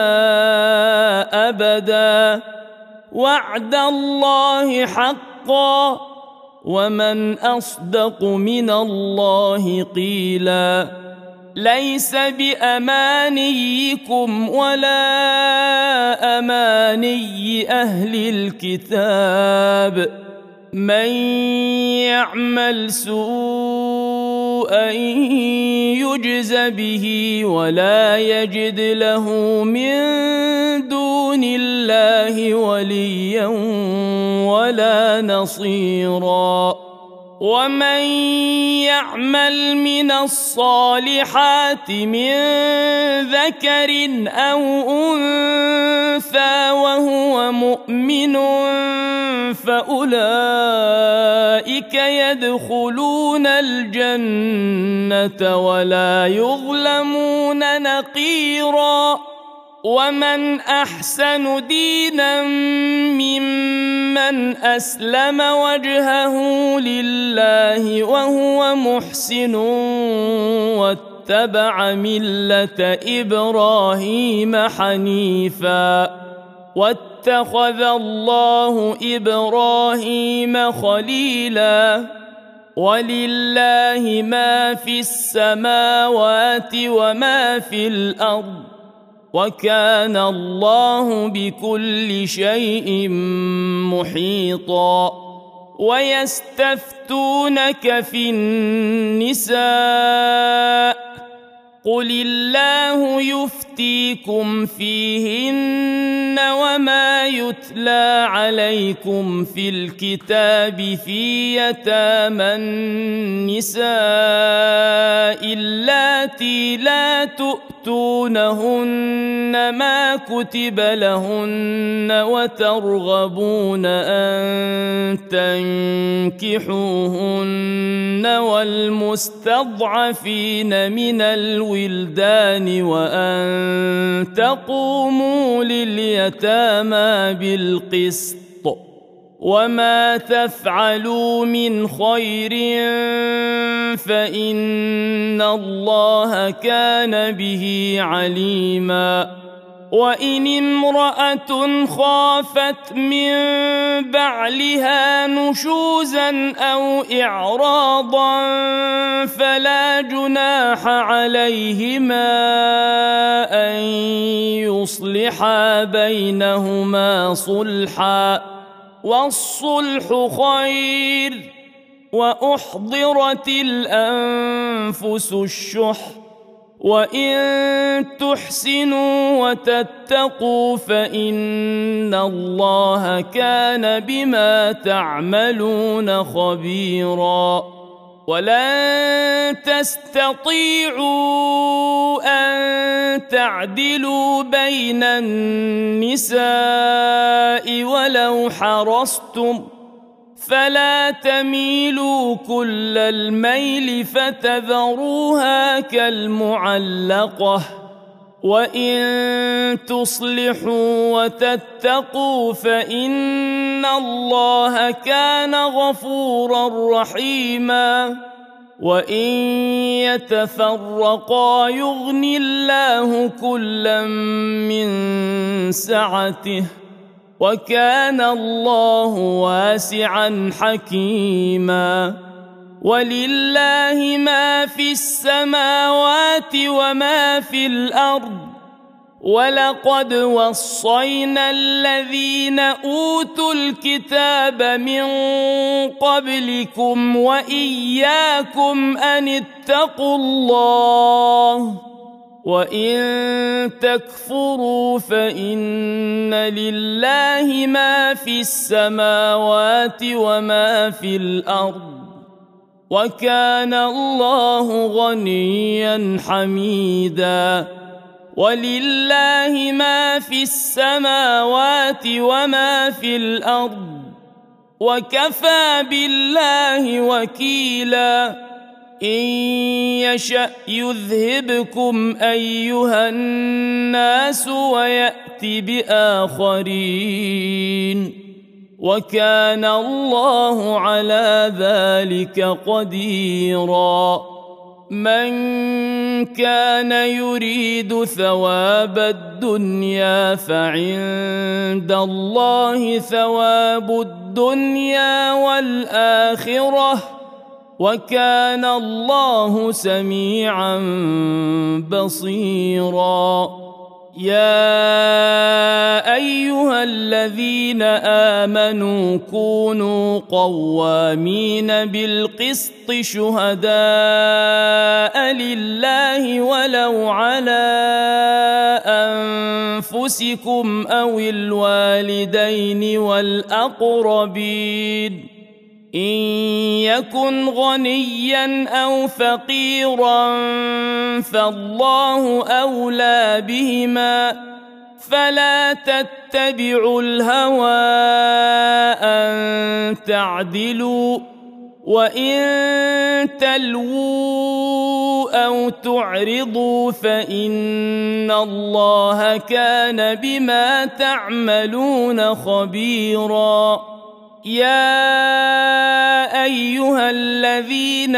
أبداً وعد الله حقا ومن أصدق من الله قيلا ليس بأمانيكم ولا أماني أهل الكتاب من يعمل سوءا يجز به ولا يجد له من دون الله وليا ولا نصيرا ومن يعمل من الصالحات من ذكر أو أنثى وهو مؤمن فأولئك يدخلون الجنة ولا يظلمون نقيرا ومن أحسن دينا ممن أسلم وجهه لله وهو محسن واتبع ملة إبراهيم حنيفا واتخذ الله إبراهيم خليلا ولله ما في السماوات وما في الأرض وكان الله بكل شيء محيطا ويستفتونك في النساء قل الله يفتيكم فيهن وما يتلى عليكم في الكتاب في يتامى النساء اللاتي لا تؤتونهن ما كتب لهن وترغبون أن تنكحوهن والمستضعفين من الولدان وأن تقوموا لليتامى بالقسط وما تفعلوا من خير فإن الله كان به عليما وإن امرأة خافت من بعلها نشوزا أو إعراضا فلا جناح عليهما أن يصلحا بينهما صلحا والصلح خير وأحضرت الأنفس الشح وإن تحسنوا وتتقوا فإن الله كان بما تعملون خبيرا ولن تستطيعوا أن تعدلوا بين النساء ولو حرصتم فلا تميلوا كل الميل فتذروها كالمعلقة وإن تصلحوا وتتقوا فإن الله كان غفورا رحيما وإن يتفرقا يغن الله كلا من سعته وكان الله واسعا حكيما ولله ما في السماوات وما في الأرض ولقد وصينا الذين أوتوا الكتاب من قبلكم وإياكم أن اتقوا الله وإن تكفروا فإن لله ما في السماوات وما في الأرض وكان الله غنيا حميدا ولله ما في السماوات وما في الأرض وكفى بالله وكيلا إن يشأ يذهبكم أيها الناس ويأت بآخرين وكان الله على ذلك قديرا من كان يريد ثواب الدنيا فعند الله ثواب الدنيا والآخرة وكان الله سميعا بصيرا يا أيها الذين آمنوا كونوا قوامين بالقسط شهداء لله ولو على أنفسكم أو الوالدين والأقربين إن يكن غنيا أو فقيرا فالله أولى بهما فلا تتبعوا الهوى أن تعدلوا وإن تلووا أو تعرضوا فإن الله كان بما تعملون خبيرا يا أيها الذين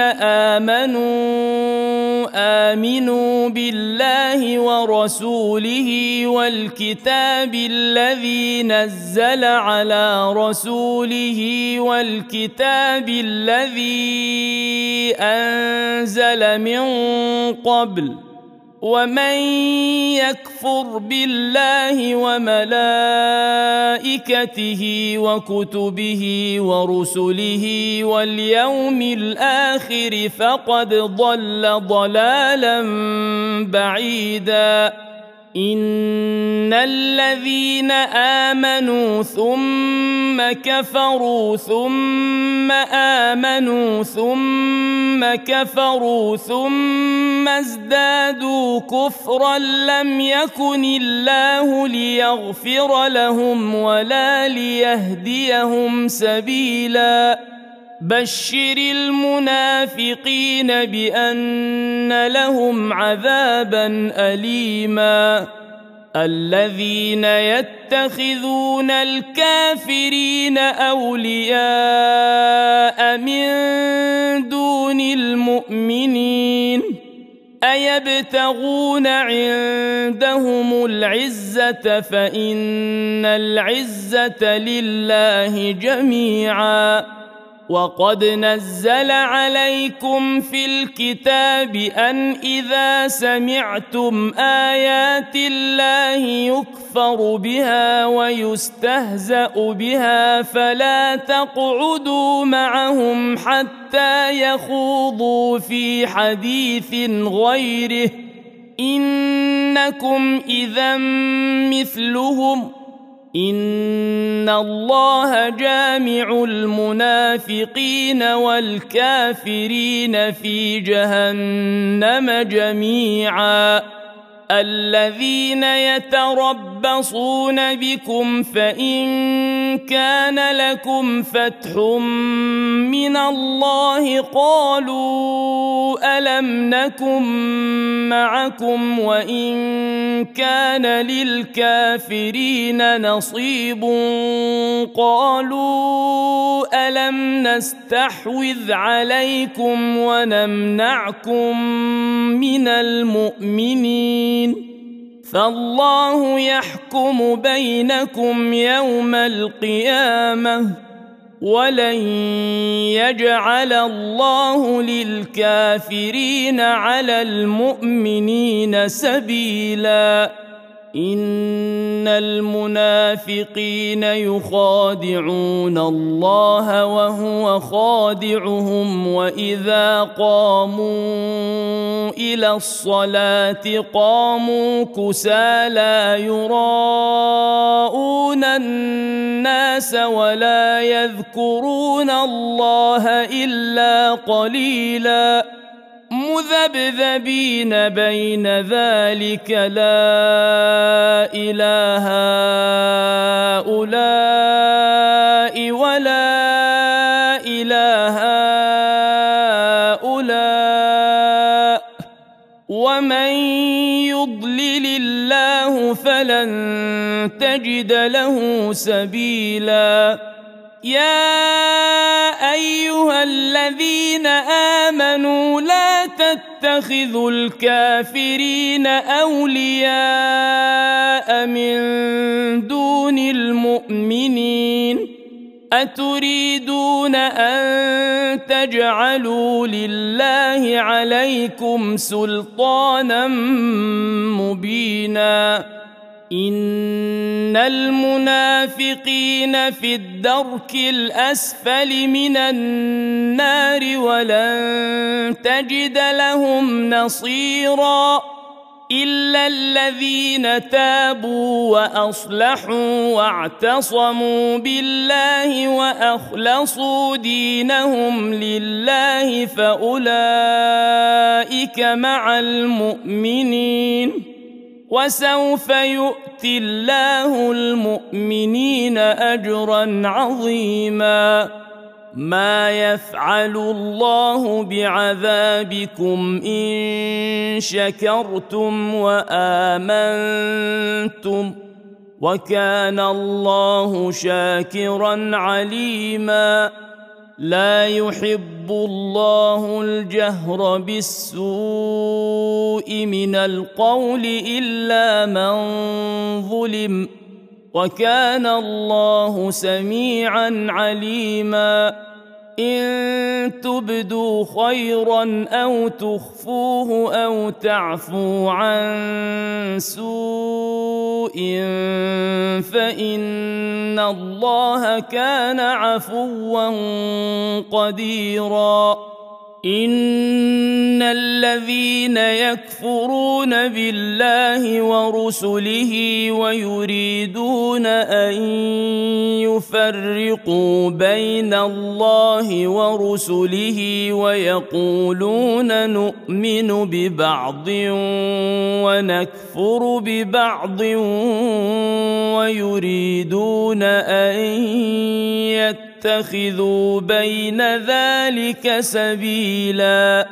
آمنوا آمنوا بالله ورسوله والكتاب الذي نزل على رسوله والكتاب الذي أنزل من قبل ومن يكفر بالله وملائكته وكتبه ورسله واليوم الآخر فقد ضل ضلالا بعيدا إن الذين آمنوا ثم كفروا ثم آمنوا ثم كفروا ثم ازدادوا كفرا لم يكن الله ليغفر لهم ولا ليهديهم سبيلا بشر المنافقين بأن لهم عذابا أليما الذين يتخذون الكافرين أولياء من دون المؤمنين أيبتغون عندهم العزة فإن العزة لله جميعا وقد نزل عليكم في الكتاب أن إذا سمعتم آيات الله يكفر بها ويستهزأ بها فلا تقعدوا معهم حتى يخوضوا في حديث غيره إنكم إذا مثلهم إن الله جامع المنافقين والكافرين في جهنم جميعا الذين يتربصون بكم فإن كان لكم فتح من الله قالوا ألم نكن معكم وإن كان للكافرين نصيب قالوا ألم نستحوذ عليكم ونمنعكم من المؤمنين فالله يحكم بينكم يوم القيامة ولن يجعل الله للكافرين على المؤمنين سبيلا إن المنافقين يخادعون الله وهو خادعهم وإذا قاموا إلى الصلاة قاموا كسالى يراءون الناس ولا يذكرون الله إلا قليلا مذبذبين بين ذلك لا إله هؤلاء ولا إله هؤلاء ومن يضلل الله فلن تجد له سبيلا يا أيها الذين آمنوا لا تتخذوا الكافرين أولياء من دون المؤمنين أتريدون أن تجعلوا لله عليكم سلطانا مبينا إن المنافقين في الدرك الأسفل من النار ولن تجد لهم نصيرا إلا الذين تابوا وأصلحوا واعتصموا بالله وأخلصوا دينهم لله فأولئك مع المؤمنين وسوف يؤتي الله المؤمنين أجرا عظيما ما يفعل الله بعذابكم إن شكرتم وآمنتم وكان الله شاكرا عليما لا يحب الله الجهر بالسوء من القول إلا من ظلم وكان الله سميعا عليما إن تبدوا خيرا أو تخفوه أو تعفوا عن سوء فإن الله كان عفوا قديرا إن الذين يكفرون بالله ورسله ويريدون أن يفرقوا بين الله ورسله ويقولون نؤمن ببعض ونكفر ببعض ويريدون أن يتخذوا بين ذلك سبيلا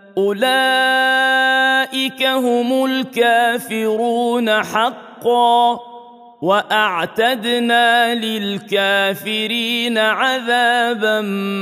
أولئك هم الكافرون حقا وأعتدنا للكافرين عذابا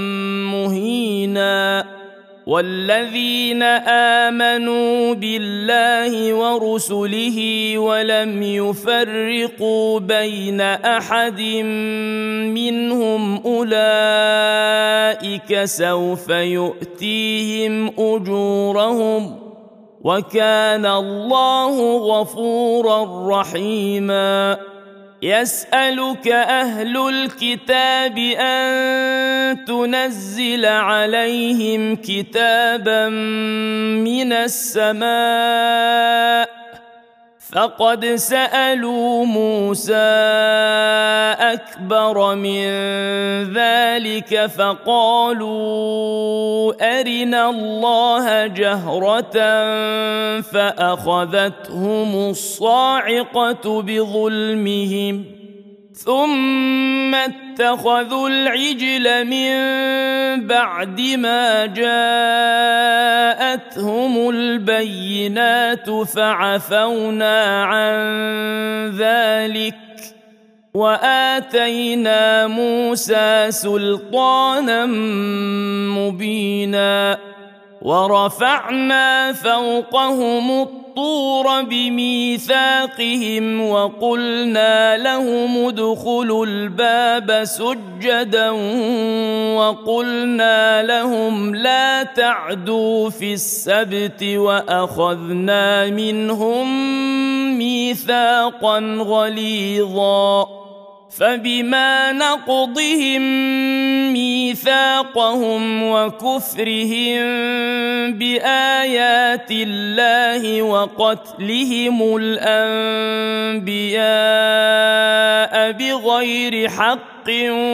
مهينا والذين آمنوا بالله ورسله ولم يفرقوا بين أحد منهم أولئك سوف يؤتيهم أجورهم وكان الله غفورا رحيما يسألك أهل الكتاب أن تنزل عليهم كتابا من السماء فقد سألوا موسى أكبر من ذلك فقالوا أرنا الله جهرة فأخذتهم الصاعقة بظلمهم ثم اتخذوا العجل من بعد ما جاءتهم البينات فعفونا عن ذلك وآتينا موسى سلطانا مبينا ورفعنا فوقهم الطور بميثاقهم وقلنا لهم ادخلوا الباب سجدا وقلنا لهم لا تعدوا في السبت وأخذنا منهم ميثاقا غليظا فبما نقضهم ميثاقهم وكفرهم بآيات الله وقتلهم الأنبياء بغير حق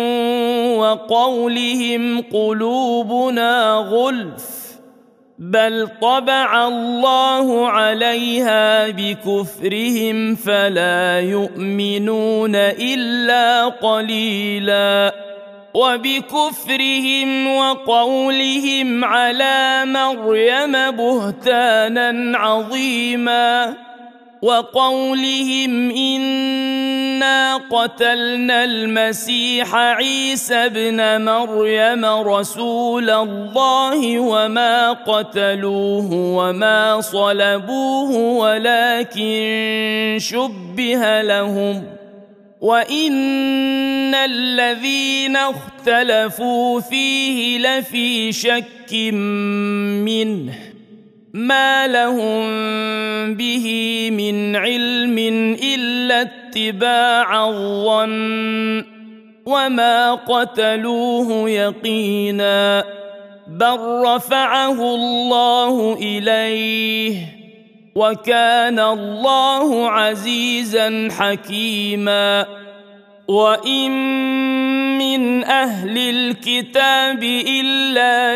وقولهم قلوبنا غلف بل طبع الله عليها بكفرهم فلا يؤمنون إلا قليلا وبكفرهم وقولهم على مريم بهتانا عظيما وقولهم إنا قتلنا المسيح عيسى ابن مريم رسول الله وما قتلوه وما صلبوه ولكن شبه لهم وإن الذين اختلفوا فيه لفي شك منه ما لهم به من علم إلا اتباع الظن وما قتلوه يقينا بل رفعه الله إليه وكان الله عزيزا حكيما وإن من أهل الكتاب إلا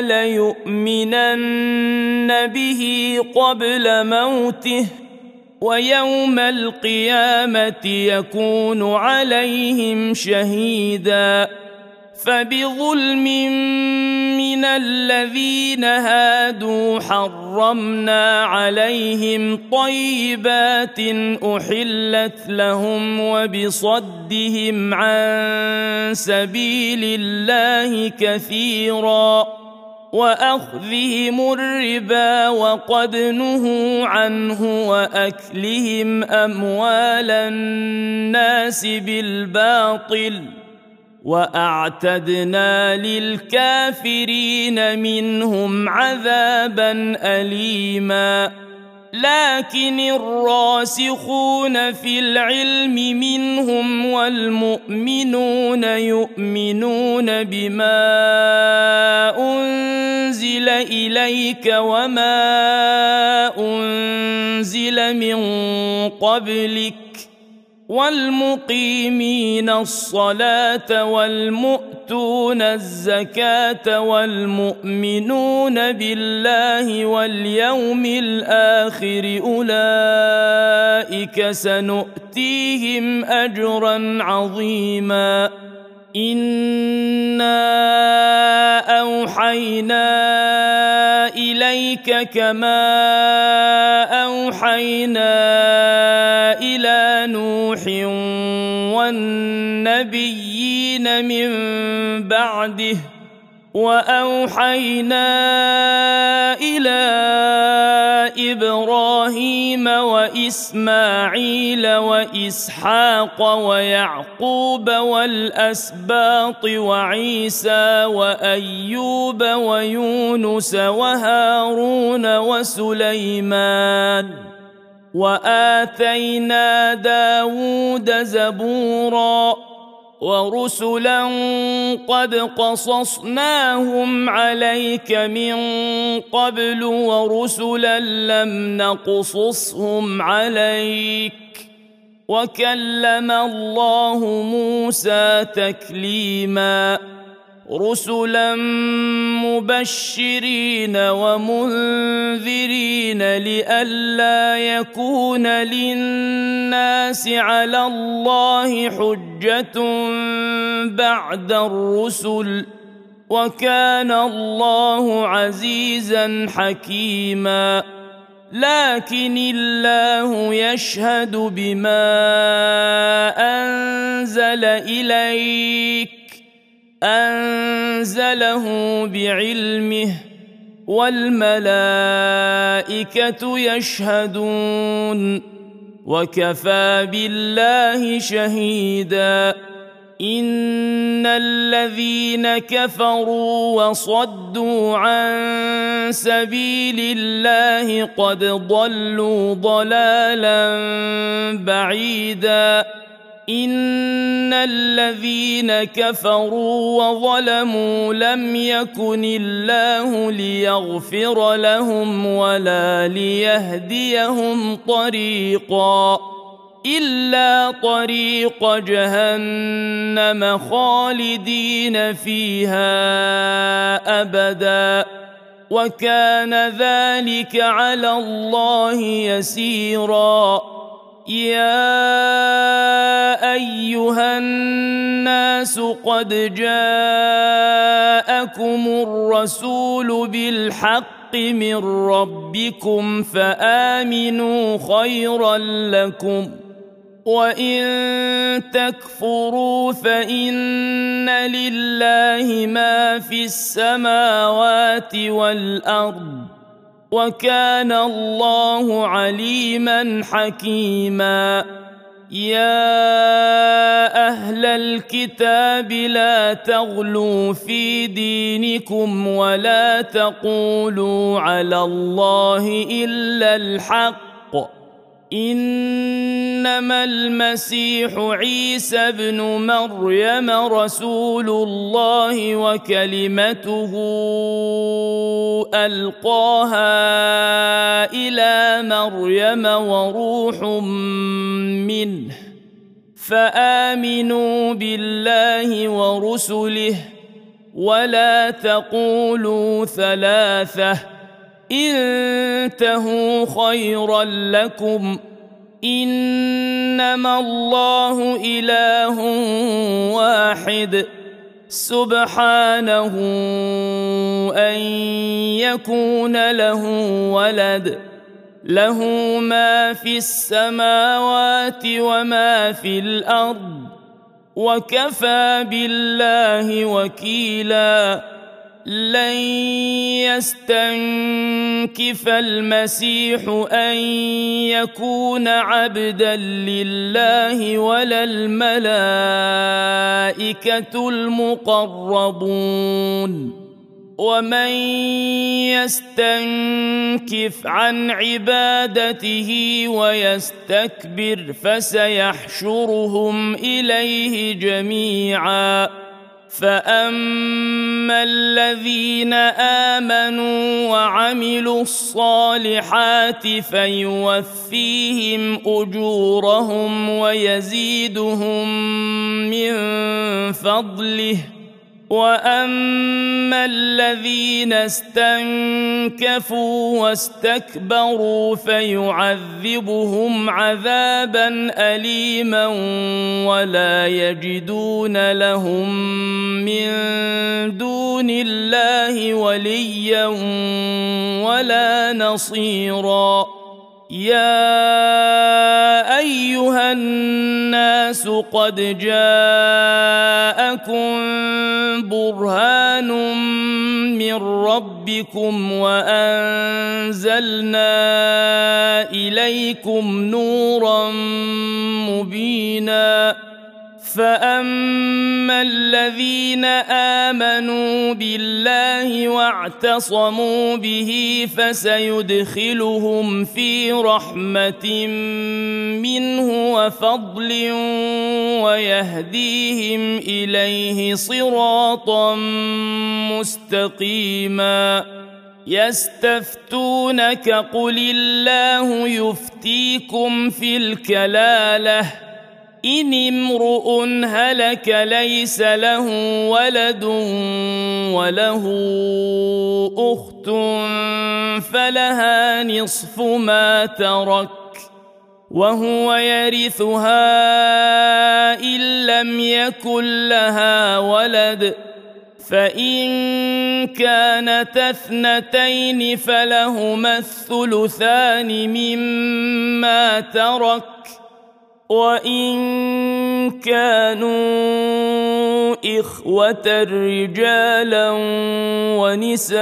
ليؤمنن به قبل موته ويوم القيامة يكون عليهم شهيدا فبظلم من الذين هادوا حرمنا عليهم طيبات أحلت لهم وبصدهم عن سبيل الله كثيرا وأخذهم الربا وقد نهوا عنه وأكلهم أموال الناس بالباطل وأعتدنا للكافرين منهم عذابا أليما لكن الراسخون في العلم منهم والمؤمنون يؤمنون بما أنزل إليك وما أنزل من قبلك والمقيمين الصلاة والمؤتون الزكاة والمؤمنون بالله واليوم الآخر أولئك سنؤتيهم أجرا عظيما إنا أوحينا إليك كما أوحينا إلى نوح والنبيين من بعده وأوحينا إلى إبراهيم وإسماعيل وإسحاق ويعقوب والأسباط وعيسى وأيوب ويونس وهارون وسليمان وآتينا داود زبورا ورسلا قد قصصناهم عليك من قبل ورسلا لم نقصصهم عليك وكلم الله موسى تكليما رسلا مبشرين ومنذرين لئلا يكون للناس على الله حجة بعد الرسل وكان الله عزيزا حكيما لكن الله يشهد بما أنزل إليك أنزله بعلمه والملائكة يشهدون وكفى بالله شهيدا إن الذين كفروا وصدوا عن سبيل الله قد ضلوا ضلالا بعيدا إن الذين كفروا وظلموا لم يكن الله ليغفر لهم ولا ليهديهم طريقا إلا طريق جهنم خالدين فيها أبدا وكان ذلك على الله يسيرا يا أيها الناس قد جاءكم الرسول بالحق من ربكم فآمنوا خيرا لكم وإن تكفروا فإن لله ما في السماوات والأرض وكان الله عليما حكيما يا أهل الكتاب لا تغلوا في دينكم ولا تقولوا على الله إلا الحق إنما المسيح عيسى ابن مريم رسول الله وكلمته ألقاها إلى مريم وروح منه فآمنوا بالله ورسله ولا تقولوا ثلاثة انتهوا خيرا لكم إنما الله إله واحد سبحانه أن يكون له ولد له ما في السماوات وما في الأرض وكفى بالله وكيلا لن يستنكف المسيح أن يكون عبدا لله ولا الملائكة المقربون ومن يستنكف عن عبادته ويستكبر فسيحشرهم إليه جميعا فأما الذين آمنوا وعملوا الصالحات فيوفيهم أجورهم ويزيدهم من فضله وأما الذين استنكفوا واستكبروا فيعذبهم عذابا أليما ولا يجدون لهم من دون الله وليا ولا نصيرا يا أيها الناس قد جاءكم برهان من ربكم وأنزلنا إليكم نورا مبينا فأما الذين آمنوا بالله واعتصموا به فسيدخلهم في رحمة منه وفضل ويهديهم إليه صراطا مستقيما يستفتونك قل الله يفتيكم في الكلالة إن امرؤ هلك ليس له ولد وله أخت فلها نصف ما ترك وهو يرثها إن لم يكن لها ولد فإن كانت اثنتين فلهما الثلثان مما ترك وإن كانوا إخوة رجالا ونساء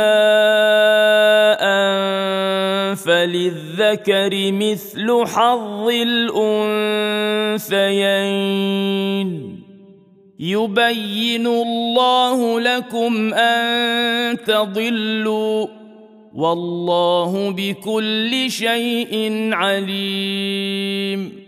فللذكر مثل حظ الأنثيين يبين الله لكم أن تضلوا والله بكل شيء عليم.